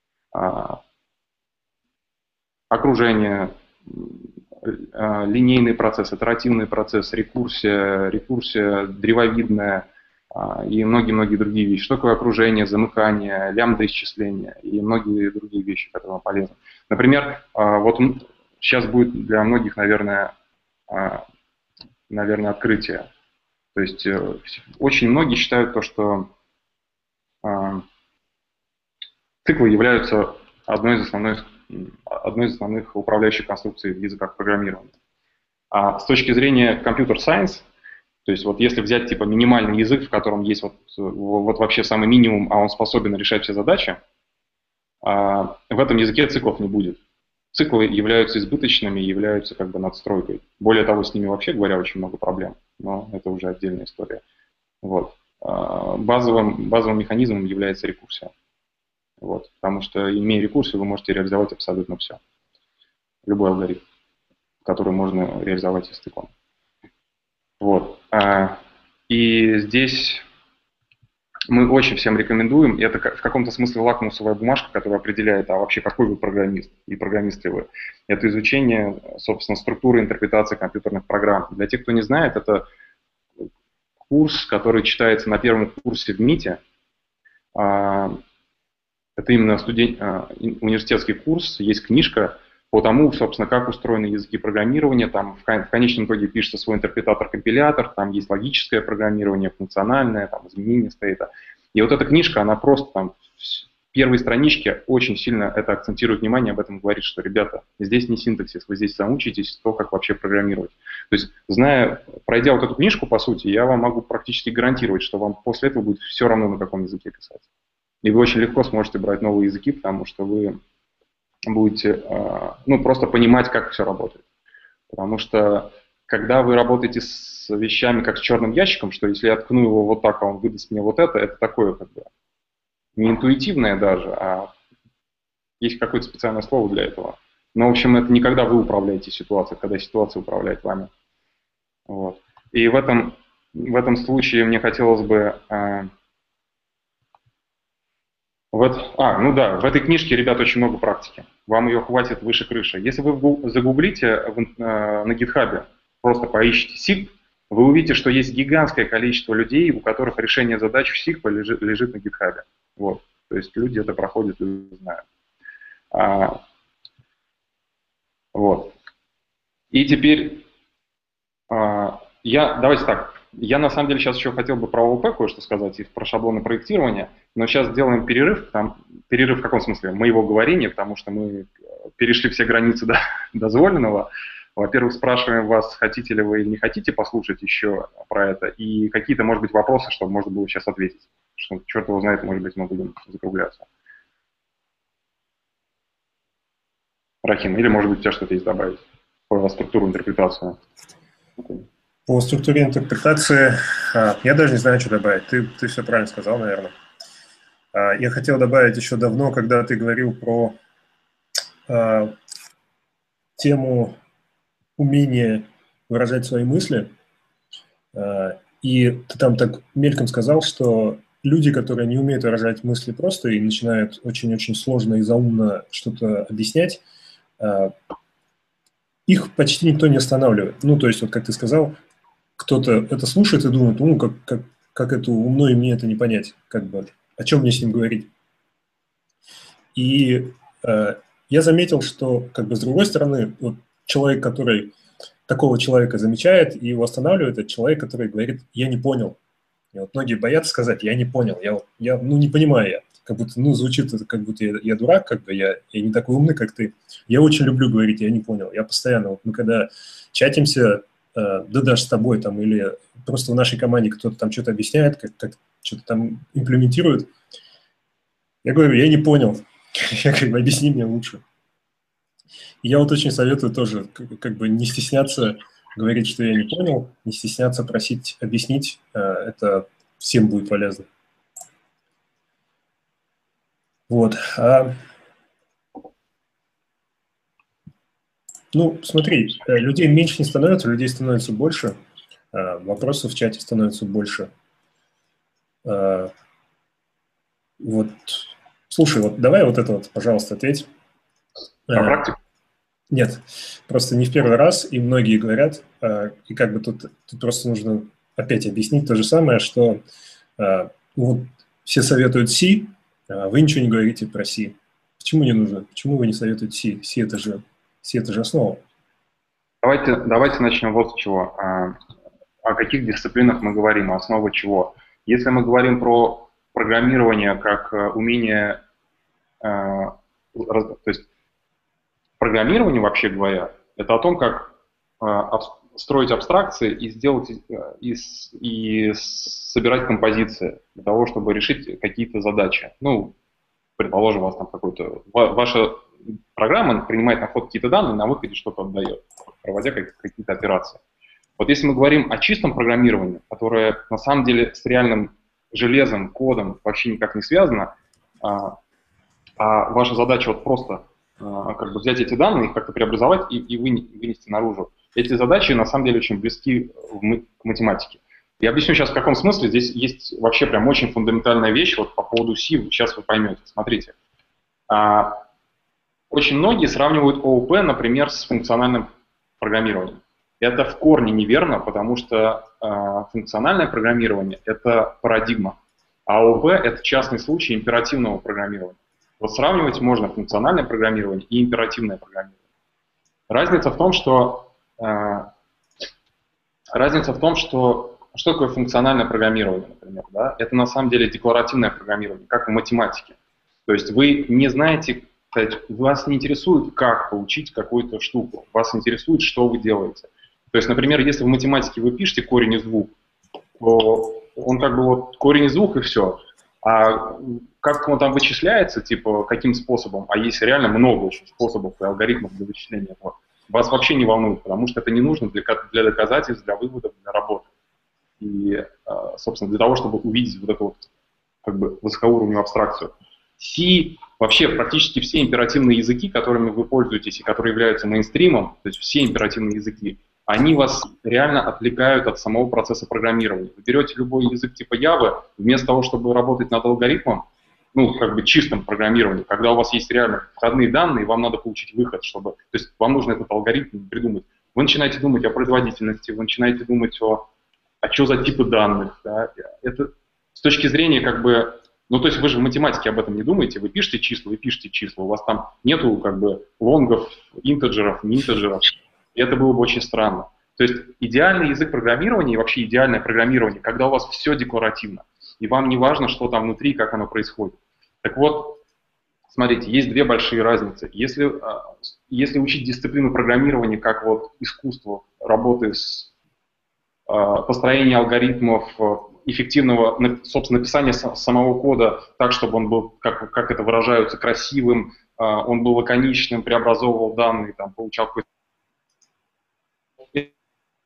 Окружение, линейный процесс, итеративный процесс, рекурсия, рекурсия древовидная и многие-многие другие вещи. Что такое окружение, замыкание, лямбда-исчисление и многие другие вещи, которые вам полезны. Например, вот сейчас будет для многих, наверное, наверное, открытие. То есть очень многие считают то, что циклы являются одной из основных, одной из основных управляющих конструкций в языках программирования. А с точки зрения computer science, то есть вот если взять типа минимальный язык, в котором есть вот, вот вообще самый минимум, а он способен решать все задачи, в этом языке циклов не будет. Циклы являются избыточными, являются как бы надстройкой. Более того, с ними вообще говоря очень много проблем, но это уже отдельная история. Вот. Базовым, базовым механизмом является рекурсия. Вот. Потому что, имея рекурсию, вы можете реализовать абсолютно все. Любой алгоритм, который можно реализовать языком. Вот. И здесь мы очень всем рекомендуем, и это в каком-то смысле лакмусовая бумажка, которая определяет, а вообще какой вы программист и программист ли вы. Это изучение, собственно, структуры интерпретации компьютерных программ. Для тех, кто не знает, это курс, который читается на первом курсе в МИТе. Это именно студент, университетский курс, есть книжка по тому, собственно, как устроены языки программирования. Там в конечном итоге пишется свой интерпретатор-компилятор, там есть логическое программирование, функциональное, там изменение стейта. И вот эта книжка, она просто там в первой страничке очень сильно это акцентирует внимание, об этом говорит, что, ребята, здесь не синтаксис, вы здесь замучитесь то, как вообще программировать. То есть, зная, пройдя вот эту книжку, по сути, я вам могу практически гарантировать, что вам после этого будет все равно, на каком языке писать. И вы очень легко сможете брать новые языки, потому что вы будете ну, просто понимать, как все работает. Потому что, когда вы работаете с вещами, как с черным ящиком, что если я ткну его вот так, а он выдаст мне вот это, это такое как бы не интуитивное даже, а есть какое-то специальное слово для этого. Но, в общем, это не когда вы управляете ситуацией, когда ситуация управляет вами. Вот. И в этом, в этом случае мне хотелось бы... Вот, а, ну да, в этой книжке, ребят, очень много практики. Вам ее хватит выше крыши. Если вы загуглите в, на GitHub, просто поищите сиг, вы увидите, что есть гигантское количество людей, у которых решение задач в сиг лежит, лежит на GitHub. Вот. То есть люди это проходят и знают. А, вот. И теперь а, я, давайте так. Я, на самом деле, сейчас еще хотел бы про ООП кое-что сказать и про шаблоны проектирования, но сейчас сделаем перерыв. Там, перерыв в каком смысле? Моего говорения, потому что мы перешли все границы до, дозволенного. Во-первых, спрашиваем вас, хотите ли вы или не хотите послушать еще про это, и какие-то, может быть, вопросы, чтобы можно было сейчас ответить. Что, черт его знает, может быть, мы будем закругляться. Рахим, или, может быть, у тебя что-то есть добавить? по структуру интерпретации. По структуре интерпретации а, я даже не знаю, что добавить. Ты, ты все правильно сказал, наверное. А, я хотел добавить еще давно, когда ты говорил про а, тему умения выражать свои мысли. А, и ты там так мельком сказал, что люди, которые не умеют выражать мысли просто и начинают очень-очень сложно и заумно что-то объяснять, а, их почти никто не останавливает. Ну, то есть, вот как ты сказал, кто-то это слушает и думает, ну, как, как, как это умно, и мне это не понять, как бы, о чем мне с ним говорить. И э, я заметил, что, как бы, с другой стороны, вот человек, который такого человека замечает и его останавливает, это человек, который говорит, я не понял. И вот многие боятся сказать, я не понял, я, я ну, не понимаю я. Как будто, ну, звучит это, как будто я, я дурак, как бы, я, я не такой умный, как ты. Я очень люблю говорить, я не понял. Я постоянно, вот мы когда чатимся, да даже с тобой там, или просто в нашей команде кто-то там что-то объясняет, как, как что-то там имплементирует. Я говорю, я не понял. Я как бы, объясни мне лучше. И я вот очень советую тоже как, как бы не стесняться говорить, что я не понял, не стесняться просить объяснить. Это всем будет полезно. Вот. А... Ну, смотри, людей меньше не становится, людей становится больше. Вопросов в чате становится больше. Вот. Слушай, вот давай вот это вот, пожалуйста, ответь. Про практику? Нет, просто не в первый раз, и многие говорят, и как бы тут, тут просто нужно опять объяснить то же самое, что вот все советуют C, а вы ничего не говорите про C. Почему не нужно? Почему вы не советуете C? C это же, C это же основа. Давайте, давайте начнем вот с чего. О каких дисциплинах мы говорим, основа чего. Если мы говорим про программирование как умение, то есть программирование, вообще говоря, это о том, как строить абстракции и сделать и, и собирать композиции для того, чтобы решить какие-то задачи. Ну, предположим, у вас там какой-то ваша программа принимает на вход какие-то данные, на выходе что-то отдает, проводя какие-то операции. Вот если мы говорим о чистом программировании, которое на самом деле с реальным железом, кодом вообще никак не связано, а, а ваша задача вот просто а, как бы взять эти данные, их как-то преобразовать и, и вынести наружу. Эти задачи на самом деле очень близки к математике. Я объясню сейчас в каком смысле. Здесь есть вообще прям очень фундаментальная вещь вот по поводу C, сейчас вы поймете. Смотрите. А, очень многие сравнивают ООП, например, с функциональным программированием. Это в корне неверно, потому что э, функциональное программирование – это парадигма, а ООП – это частный случай императивного программирования. Вот сравнивать можно функциональное программирование и императивное программирование. Разница в том, что, э, разница в том, что, что такое функциональное программирование, например, да? Это на самом деле декларативное программирование, как в математике. То есть вы не знаете, вас не интересует, как получить какую-то штуку, вас интересует, что вы делаете. То есть, например, если в математике вы пишете корень из двух, то он как бы вот корень из двух и все. А как он там вычисляется, типа, каким способом, а есть реально много очень способов и алгоритмов для вычисления этого, вас вообще не волнует, потому что это не нужно для, для доказательств, для выводов, для работы. И, собственно, для того, чтобы увидеть вот эту вот как бы высокоуровневую абстракцию. C, вообще практически все императивные языки, которыми вы пользуетесь и которые являются мейнстримом, то есть все императивные языки, они вас реально отвлекают от самого процесса программирования. Вы берете любой язык типа Java, вместо того, чтобы работать над алгоритмом, ну, как бы чистым программированием, когда у вас есть реально входные данные, вам надо получить выход, чтобы... То есть вам нужно этот алгоритм придумать. Вы начинаете думать о производительности, вы начинаете думать о, а что за типы данных. Да? Это с точки зрения как бы... Ну, то есть вы же в математике об этом не думаете, вы пишете числа, вы пишете числа, у вас там нету как бы лонгов, интеджеров, не интеджеров. И это было бы очень странно. То есть идеальный язык программирования и вообще идеальное программирование, когда у вас все декларативно, и вам не важно, что там внутри, как оно происходит. Так вот, смотрите, есть две большие разницы. Если, если учить дисциплину программирования как вот искусство работы с построением алгоритмов, эффективного, собственно, написания самого кода так, чтобы он был, как, как это выражаются, красивым, он был лаконичным, преобразовывал данные, там, получал какой-то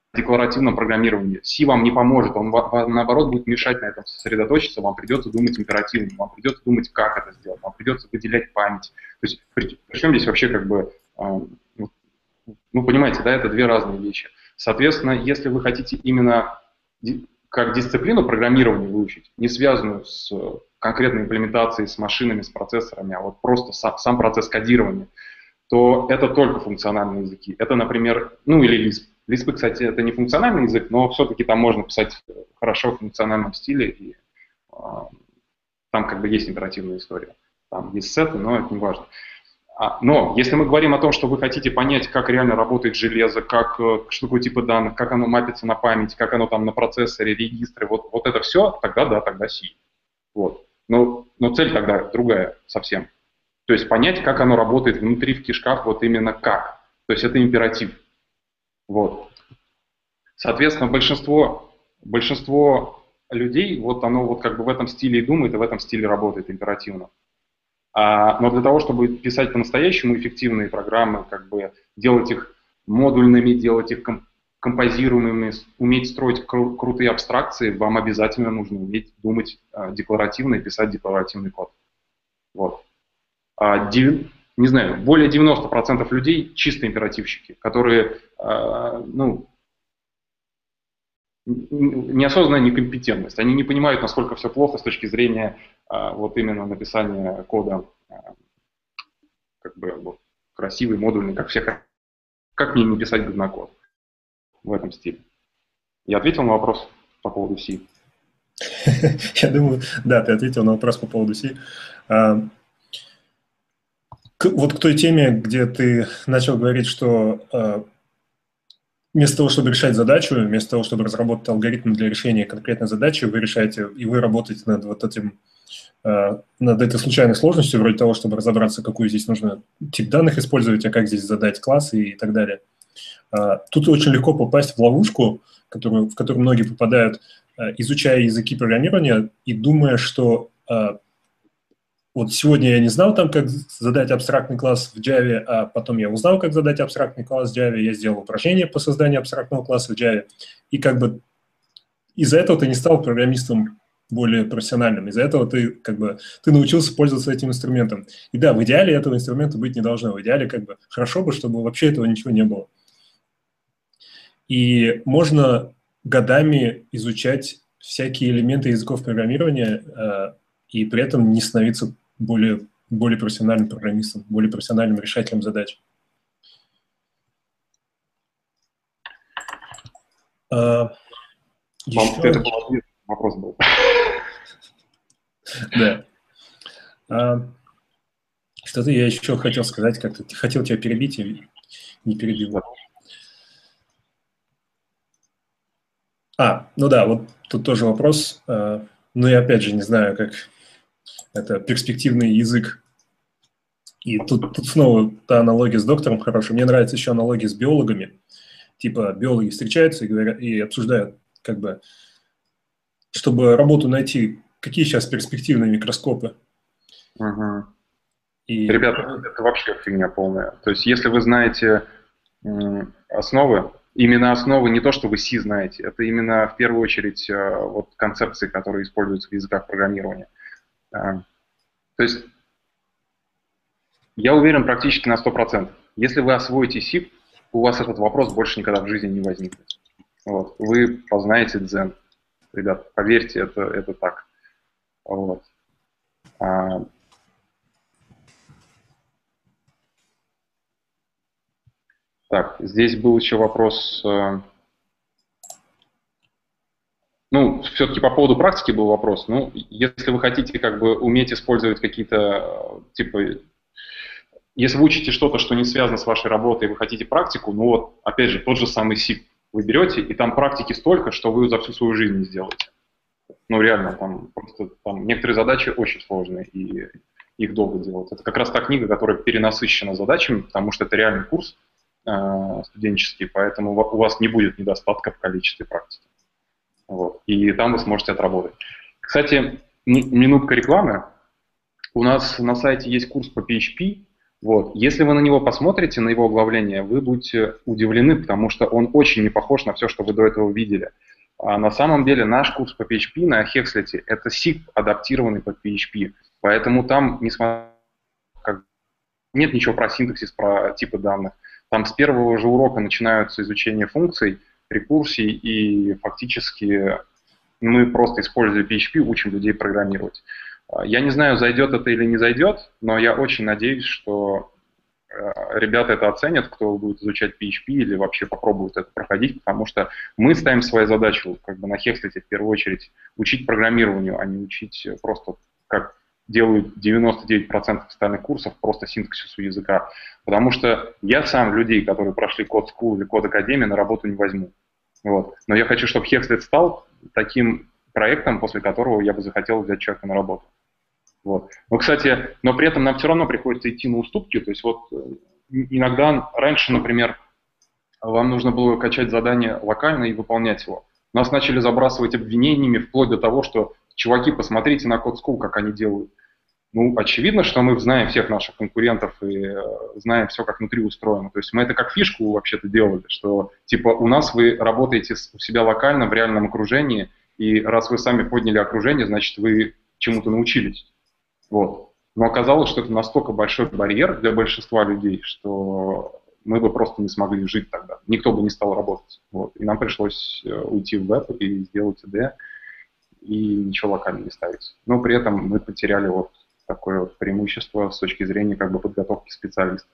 декларативном программировании. C вам не поможет, он вам, наоборот, будет мешать на этом сосредоточиться, вам придется думать императивно, вам придется думать, как это сделать, вам придется выделять память. То есть, при, причем здесь вообще как бы, э, ну, понимаете, да, это две разные вещи. Соответственно, если вы хотите именно как дисциплину программирования выучить, не связанную с конкретной имплементацией, с машинами, с процессорами, а вот просто сам, сам процесс кодирования, то это только функциональные языки. Это, например, ну или Lisp. Lisp, кстати, это не функциональный язык, но все-таки там можно писать хорошо в функциональном стиле, и э, там как бы есть императивная история. Там есть сеты, но это не важно. А, но если мы говорим о том, что вы хотите понять, как реально работает железо, как, что такое типы данных, как оно мапится на память, как оно там на процессоре, регистры, вот, вот это все, тогда да, тогда C. Вот. Но, но цель тогда другая совсем. То есть понять, как оно работает внутри в кишках, вот именно как. То есть это императив. Вот. Соответственно, большинство, большинство людей, вот оно вот как бы в этом стиле и думает, и в этом стиле работает императивно. А, но для того, чтобы писать по-настоящему эффективные программы, как бы делать их модульными, делать их комп- композируемыми, уметь строить кру- крутые абстракции, вам обязательно нужно уметь думать а, декларативно и писать декларативный код. Вот. А, дев... Не знаю, более девяноста процентов людей чисто императивщики, которые, а, ну, неосознанная некомпетентность. Они не понимают, насколько все плохо с точки зрения а, вот именно написания кода а, как бы вот, красивый, модульный, как все. Как мне не писать говнокод в этом стиле? Я ответил на вопрос по поводу C. Я думаю, да, ты ответил на вопрос по поводу C. Вот к той теме, где ты начал говорить, что вместо того, чтобы решать задачу, вместо того, чтобы разработать алгоритм для решения конкретной задачи, вы решаете, и вы работаете над вот этим, над этой случайной сложностью, вроде того, чтобы разобраться, какую здесь нужно тип данных использовать, а как здесь задать классы и так далее. Тут очень легко попасть в ловушку, которую, в которую многие попадают, изучая языки программирования и думая, что вот сегодня я не знал там, как задать абстрактный класс в Java, а потом я узнал, как задать абстрактный класс в Java, я сделал упражнение по созданию абстрактного класса в Java, и как бы из-за этого ты не стал программистом более профессиональным, из-за этого ты как бы ты научился пользоваться этим инструментом. И да, в идеале этого инструмента быть не должно, в идеале как бы хорошо бы, чтобы вообще этого ничего не было. И можно годами изучать всякие элементы языков программирования э, и при этом не становиться более, более профессиональным программистом, более профессиональным решателем задач. А, еще... Это был ответ, вопрос был. Да. А, что-то я еще хотел сказать, как-то хотел тебя перебить и не перебил. А, ну да, вот тут тоже вопрос. Но я опять же не знаю, как это перспективный язык. И тут, тут снова та аналогия с доктором хорошая. Мне нравится еще аналогия с биологами. Типа биологи встречаются и говорят, и обсуждают, как бы, чтобы работу найти, какие сейчас перспективные микроскопы. Угу. И... Ребята, это вообще фигня полная. То есть если вы знаете м, основы, именно основы не то, что вы C знаете, это именно в первую очередь вот концепции, которые используются в языках программирования. То есть я уверен практически на сто процентов. Если вы освоите C, у вас этот вопрос больше никогда в жизни не возникнет. Вот. Вы познаете дзен. Ребят, поверьте, это, это так. Вот. А... Так, здесь был еще вопрос... Ну, все-таки по поводу практики был вопрос. Ну, если вы хотите как бы уметь использовать какие-то, типа, если вы учите что-то, что не связано с вашей работой, и вы хотите практику, ну вот, опять же, тот же самый C вы берете, и там практики столько, что вы за всю свою жизнь не сделаете. Ну, реально, там просто там некоторые задачи очень сложные, и их долго делать. Это как раз та книга, которая перенасыщена задачами, потому что это реальный курс э, студенческий, поэтому у вас не будет недостатка в количестве практики. Вот. И там вы сможете отработать. Кстати, минутка рекламы. У нас на сайте есть курс по пи эйч пи. Вот. Если вы на него посмотрите, на его оглавление, вы будете удивлены, потому что он очень не похож на все, что вы до этого видели. А на самом деле наш курс по пи эйч пи на Hexlet — это сип, адаптированный под пи эйч пи. Поэтому там, несмотря как, нет ничего про синтаксис, про типы данных. Там с первого же урока начинаются изучение функций, рекурсий, и фактически мы просто, используя пи эйч пи, учим людей программировать. Я не знаю, зайдет это или не зайдет, но я очень надеюсь, что ребята это оценят, кто будет изучать пи эйч пи или вообще попробует это проходить, потому что мы ставим свою задачу как бы на Hexlet в первую очередь учить программированию, а не учить просто, как делают девяносто девять процентов остальных курсов, просто синтаксису языка. Потому что я сам людей, которые прошли код School или код Академии, на работу не возьму. Вот. Но я хочу, чтобы Hexlet стал таким проектом, после которого я бы захотел взять человека на работу. Вот. Но, кстати, но при этом нам все равно приходится идти на уступки. То есть вот иногда раньше, например, вам нужно было качать задание локально и выполнять его. Нас начали забрасывать обвинениями вплоть до того, что чуваки, посмотрите на Code School, как они делают. Ну, очевидно, что мы знаем всех наших конкурентов и э, знаем все, как внутри устроено. То есть мы это как фишку вообще-то делали, что типа у нас вы работаете у себя локально в реальном окружении, и раз вы сами подняли окружение, значит, вы чему-то научились. Вот. Но оказалось, что это настолько большой барьер для большинства людей, что мы бы просто не смогли жить тогда. Никто бы не стал работать. Вот. И нам пришлось уйти в веб и сделать и ди, и ничего локально не ставить. Но при этом мы потеряли вот такое вот преимущество с точки зрения как бы подготовки специалистов.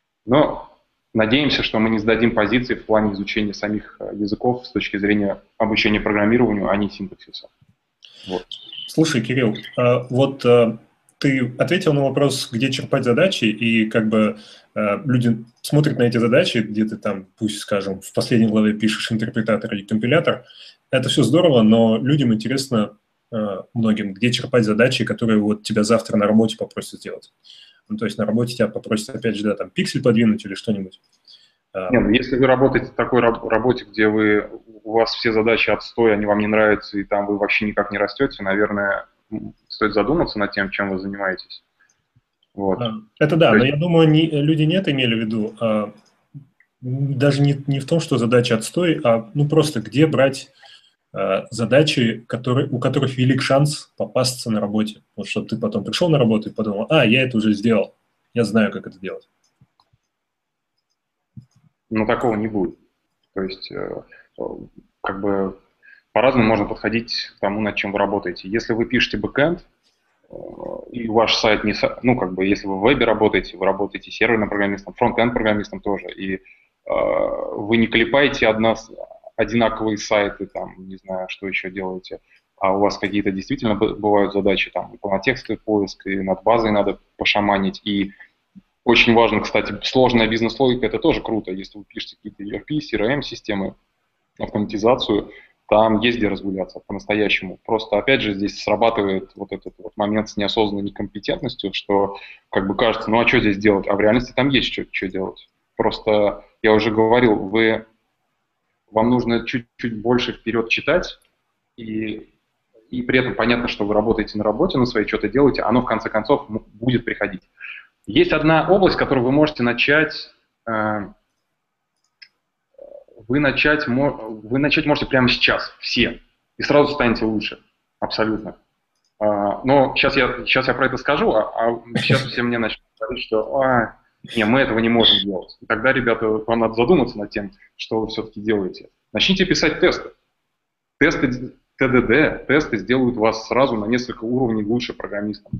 Но надеемся, что мы не сдадим позиции в плане изучения самих языков с точки зрения обучения программированию, а не синтаксиса. Вот. Слушай, Кирилл, вот ты ответил на вопрос, где черпать задачи, и как бы люди смотрят на эти задачи, где ты там, пусть скажем, в последней главе пишешь интерпретатор или компилятор. Это все здорово, но людям интересно, многим, где черпать задачи, которые вот тебя завтра на работе попросят сделать. Ну, то есть на работе тебя попросят, опять же, да, там, пиксель подвинуть или что-нибудь. Не, ну, если вы работаете в такой работе, где вы, у вас все задачи отстой, они вам не нравятся, и там вы вообще никак не растете, наверное, стоит задуматься над тем, чем вы занимаетесь. Вот. Это да, то но есть... я думаю, не, люди не это имели в виду. А, даже не, не в том, что задача отстой, а ну просто где брать а, задачи, которые, у которых велик шанс попасться на работе. Вот чтобы ты потом пришел на работу и подумал, а, я это уже сделал, я знаю, как это делать. Но такого не будет. То есть, как бы, по-разному можно подходить к тому, над чем вы работаете. Если вы пишете бэкэнд, и ваш сайт не... Ну, как бы, если вы в вебе работаете, вы работаете серверным программистом, фронт-энд программистом тоже, и э, вы не клепаете одна, одинаковые сайты, там, не знаю, что еще делаете, а у вас какие-то действительно бывают задачи, там, и полнотекстовый поиск, и над базой надо пошаманить, и очень важно, кстати, сложная бизнес-логика, это тоже круто, если вы пишете какие-то и ар пи, си ар эм-системы, автоматизацию, там есть где разгуляться по-настоящему. Просто, опять же, здесь срабатывает вот этот вот момент с неосознанной некомпетентностью, что как бы кажется, ну а что здесь делать? А в реальности там есть что, что делать. Просто, я уже говорил, вы, вам нужно чуть-чуть больше вперед читать, и, и при этом понятно, что вы работаете на работе, на своей, что-то делаете, оно в конце концов будет приходить. Есть одна область, которую вы можете начать... Вы начать, вы начать можете прямо сейчас, все, и сразу станете лучше, абсолютно. Но сейчас я, сейчас я про это скажу, а, а сейчас все мне начнут говорить, что а, не, мы этого не можем делать. И тогда, ребята, вам надо задуматься над тем, что вы все-таки делаете. Начните писать тесты. Тесты ти ди ди, тесты сделают вас сразу на несколько уровней лучше программистом.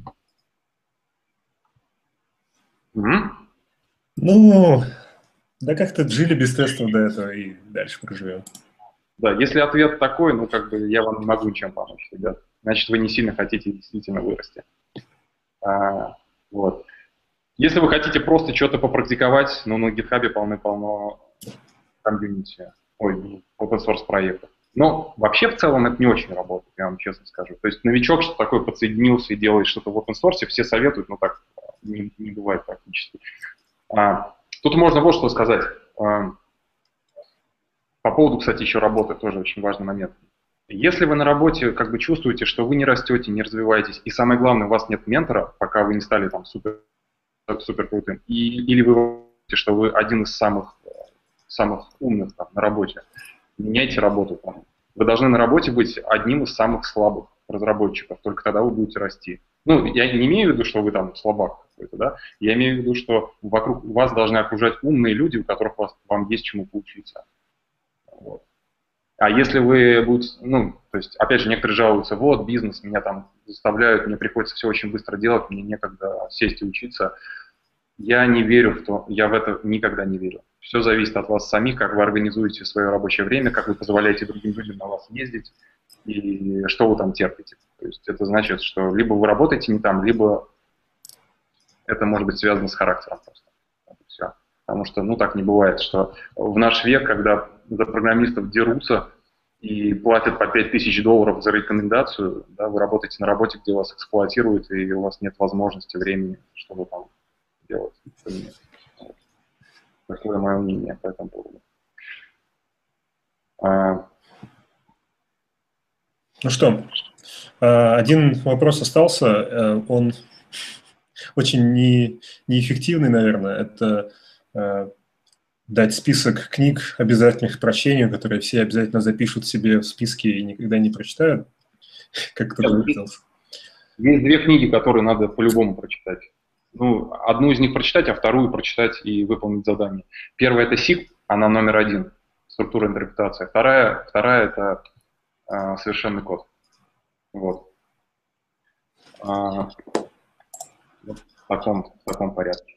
Угу. Ну... Да как-то жили без тестов до этого и дальше проживем. Да, если ответ такой, ну как бы я вам не могу ничем помочь, ребят. Значит, вы не сильно хотите действительно вырасти. А, вот. Если вы хотите просто что-то попрактиковать, ну на GitHub полно-полно комьюнити, ой, open source проектов. Но вообще в целом это не очень работает, я вам честно скажу. То есть новичок что такое подсоединился и делает что-то в open source, все советуют, но так не, не бывает практически. А, Тут можно вот что сказать. По поводу, кстати, еще работы, тоже очень важный момент. Если вы на работе как бы чувствуете, что вы не растете, не развиваетесь, и самое главное, у вас нет ментора, пока вы не стали там супер супер крутым, и, или вы думаете, что вы один из самых, самых умных там, на работе. Меняйте работу там. Вы должны на работе быть одним из самых слабых разработчиков, только тогда вы будете расти. Ну, я не имею в виду, что вы там слабак какой-то, да, я имею в виду, что вокруг вас должны окружать умные люди, у которых вас, вам есть чему поучиться. Вот. А если вы будете, ну, то есть, опять же, некоторые жалуются, вот, бизнес, меня там заставляют, мне приходится все очень быстро делать, мне некогда сесть и учиться. Я не верю в то, я в это никогда не верю. Все зависит от вас самих, как вы организуете свое рабочее время, как вы позволяете другим людям на вас ездить, и что вы там терпите. То есть это значит, что либо вы работаете не там, либо это может быть связано с характером просто. Все. Потому что, ну, так не бывает, что в наш век, когда за программистов дерутся и платят по пять тысяч долларов за рекомендацию, да, вы работаете на работе, где вас эксплуатируют, и у вас нет возможности, времени, чтобы там делать. Такое мое мнение по этому поводу. А... Ну что, один вопрос остался, он очень не, неэффективный, наверное, это дать список книг, обязательных к прочтению, которые все обязательно запишут себе в списке и никогда не прочитают, как кто выразился. Есть две книги, которые надо по-любому прочитать. Ну, одну из них прочитать, а вторую прочитать и выполнить задание. Первая – это сик, она номер один, структура интерпретации. Вторая, вторая – это э, совершенный код. Вот. А, вот в, таком, в таком порядке.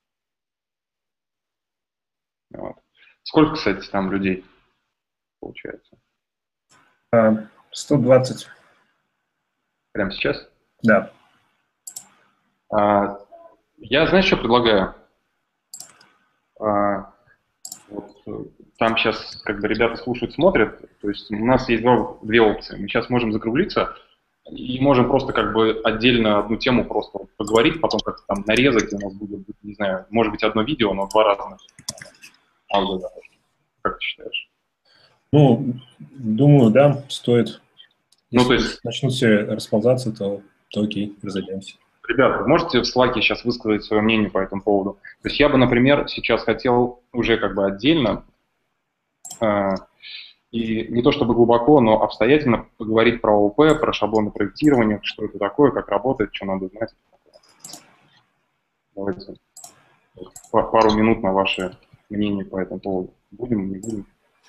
Вот. Сколько, кстати, там людей получается? сто двадцать. Прямо сейчас? Да. А, я, знаешь, что предлагаю? А, вот, там сейчас как бы ребята слушают, смотрят, то есть у нас есть два, две опции. Мы сейчас можем закруглиться и можем просто как бы отдельно одну тему просто поговорить, потом как-то там нарезать, где у нас будет, не знаю, может быть одно видео, но два разных аудио. Как ты считаешь? Ну, думаю, да, стоит. Если ну, то есть начнут все расползаться, то, то окей, разойдемся. Ребята, можете в Slack сейчас высказать свое мнение по этому поводу? То есть я бы, например, сейчас хотел уже как бы отдельно, э, и не то чтобы глубоко, но обстоятельно поговорить про ООП, про шаблоны проектирования, что это такое, как работает, что надо знать. Давайте пару минут на ваше мнение по этому поводу. Будем, не будем?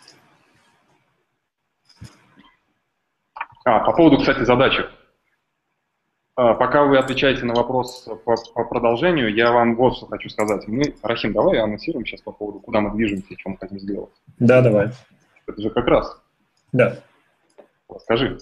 А, по поводу, кстати, задачек. Пока вы отвечаете на вопрос по, по продолжению, я вам вот что хочу сказать. Мы, Рахим, давай анонсируем сейчас по поводу, куда мы движемся и что мы хотим сделать. Да, давай. Это же как раз. Да. Скажи.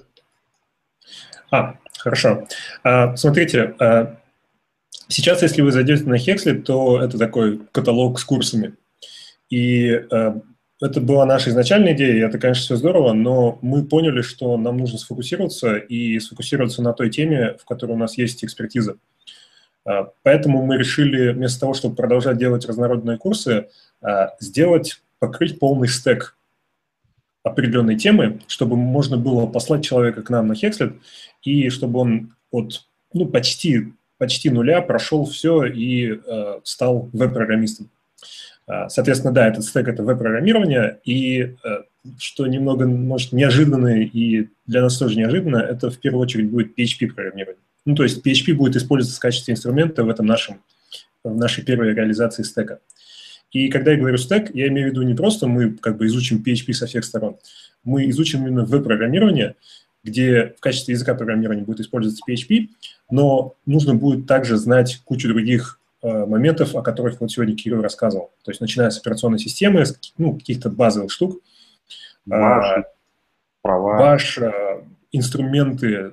А, хорошо. А, смотрите, а, сейчас, если вы зайдете на Hexlet, то это такой каталог с курсами. И а, это была наша изначальная идея, и это, конечно, все здорово, но мы поняли, что нам нужно сфокусироваться и сфокусироваться на той теме, в которой у нас есть экспертиза. Поэтому мы решили вместо того, чтобы продолжать делать разнородные курсы, сделать, покрыть полный стек определенной темы, чтобы можно было послать человека к нам на Hexlet, и чтобы он от ну, почти, почти нуля прошел все и стал веб-программистом. Соответственно, да, этот стек – это веб-программирование, и что немного, может, неожиданно и для нас тоже неожиданно, это в первую очередь будет пи эйч пи-программирование. Ну, то есть пи эйч пи будет использоваться в качестве инструмента в этом нашем, в нашей первой реализации стека. И когда я говорю стек, я имею в виду не просто мы как бы изучим пи эйч пи со всех сторон, мы изучим именно веб-программирование, где в качестве языка программирования будет использоваться пи эйч пи, но нужно будет также знать кучу других моментов, о которых вот сегодня Кирилл рассказывал. То есть начиная с операционной системы, с ну, каких-то базовых штук. Баш, права. Баш, инструменты,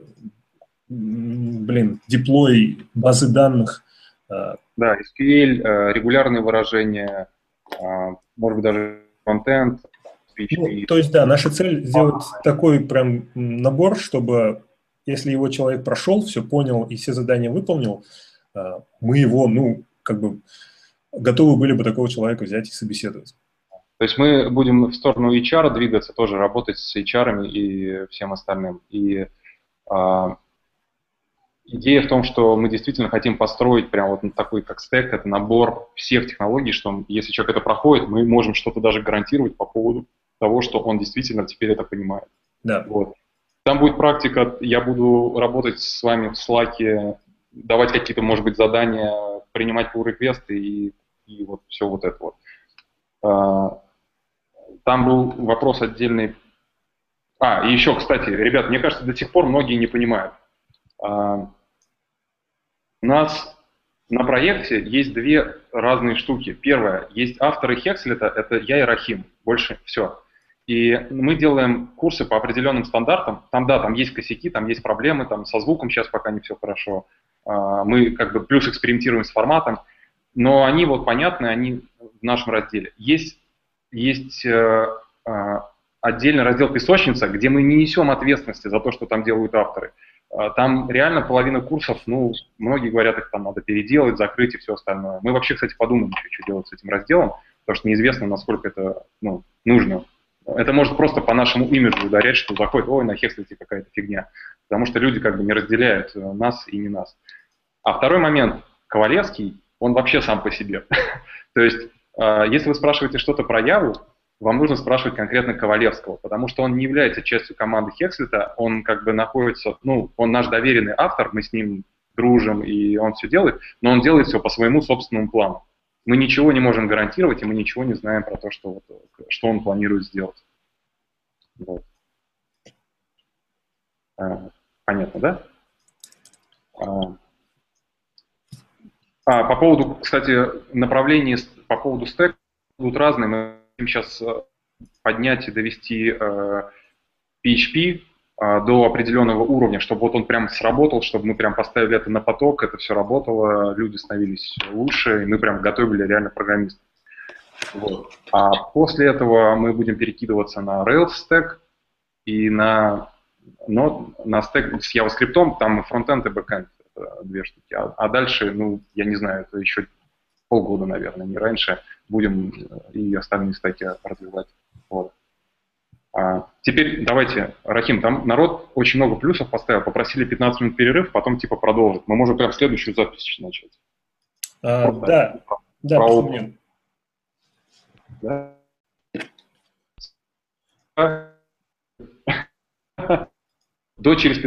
блин, деплой, базы данных. Да, эс кью эль, регулярные выражения, может быть, даже контент, пи эйч пи. Ну, то есть, да, наша цель сделать такой прям набор, чтобы если его человек прошел, все понял и все задания выполнил, мы его, ну, как бы готовы были бы такого человека взять и собеседовать. То есть мы будем в сторону эйч ар двигаться, тоже работать с эйч ар и всем остальным. И а, идея в том, что мы действительно хотим построить прям вот такой как стэк, это набор всех технологий, что если человек это проходит, мы можем что-то даже гарантировать по поводу того, что он действительно теперь это понимает. Да. Вот. Там будет практика, я буду работать с вами в Slack, давать какие-то, может быть, задания, принимать pull-реквесты и, и вот все вот это вот. Там был вопрос отдельный. А, и еще, кстати, ребят, мне кажется, до сих пор многие не понимают. У нас на проекте есть две разные штуки. Первое, есть авторы Хекслета, это я и Рахим, больше все. И мы делаем курсы по определенным стандартам. Там, да, там есть косяки, там есть проблемы, там со звуком сейчас пока не все хорошо. Мы как бы плюс экспериментируем с форматом, но они вот понятны, они в нашем разделе. Есть, есть э, э, отдельный раздел «Песочница», где мы не несем ответственности за то, что там делают авторы. Там реально половина курсов, ну, многие говорят, их там надо переделать, закрыть и все остальное. Мы вообще, кстати, подумаем, что делать с этим разделом, потому что неизвестно, насколько это ну, нужно. Это может просто по нашему имиджу ударять, что заходит, ой, на Хекслете какая-то фигня. Потому что люди как бы не разделяют нас и не нас. А второй момент, Ковалевский, он вообще сам по себе. То есть, если вы спрашиваете что-то про Яву, вам нужно спрашивать конкретно Ковалевского, потому что он не является частью команды Хекслета, он как бы находится, ну, он наш доверенный автор, мы с ним дружим, и он все делает, но он делает все по своему собственному плану. Мы ничего не можем гарантировать, и мы ничего не знаем про то, что, что он планирует сделать. Вот. А, понятно, да? А, а, по поводу, кстати, направлений, по поводу стэка будут разные. Мы хотим сейчас поднять и довести э, пи эйч пи э, до определенного уровня, чтобы вот он прям сработал, чтобы мы прям поставили это на поток, это все работало, люди становились лучше, и мы прям готовили реально программистов. Вот. А после этого мы будем перекидываться на Rails стек и на, но, на стек с JavaScript, там фронтенд и бэкенд, это две штуки. А, а дальше, ну, я не знаю, это еще полгода, наверное, не раньше, будем и остальные стеки развивать. Вот. А теперь давайте, Рахим, там народ очень много плюсов поставил, попросили пятнадцать минут перерыв, потом типа продолжить. Мы можем прям следующую запись начать. А, да, про, да, про почему нет? Да. До через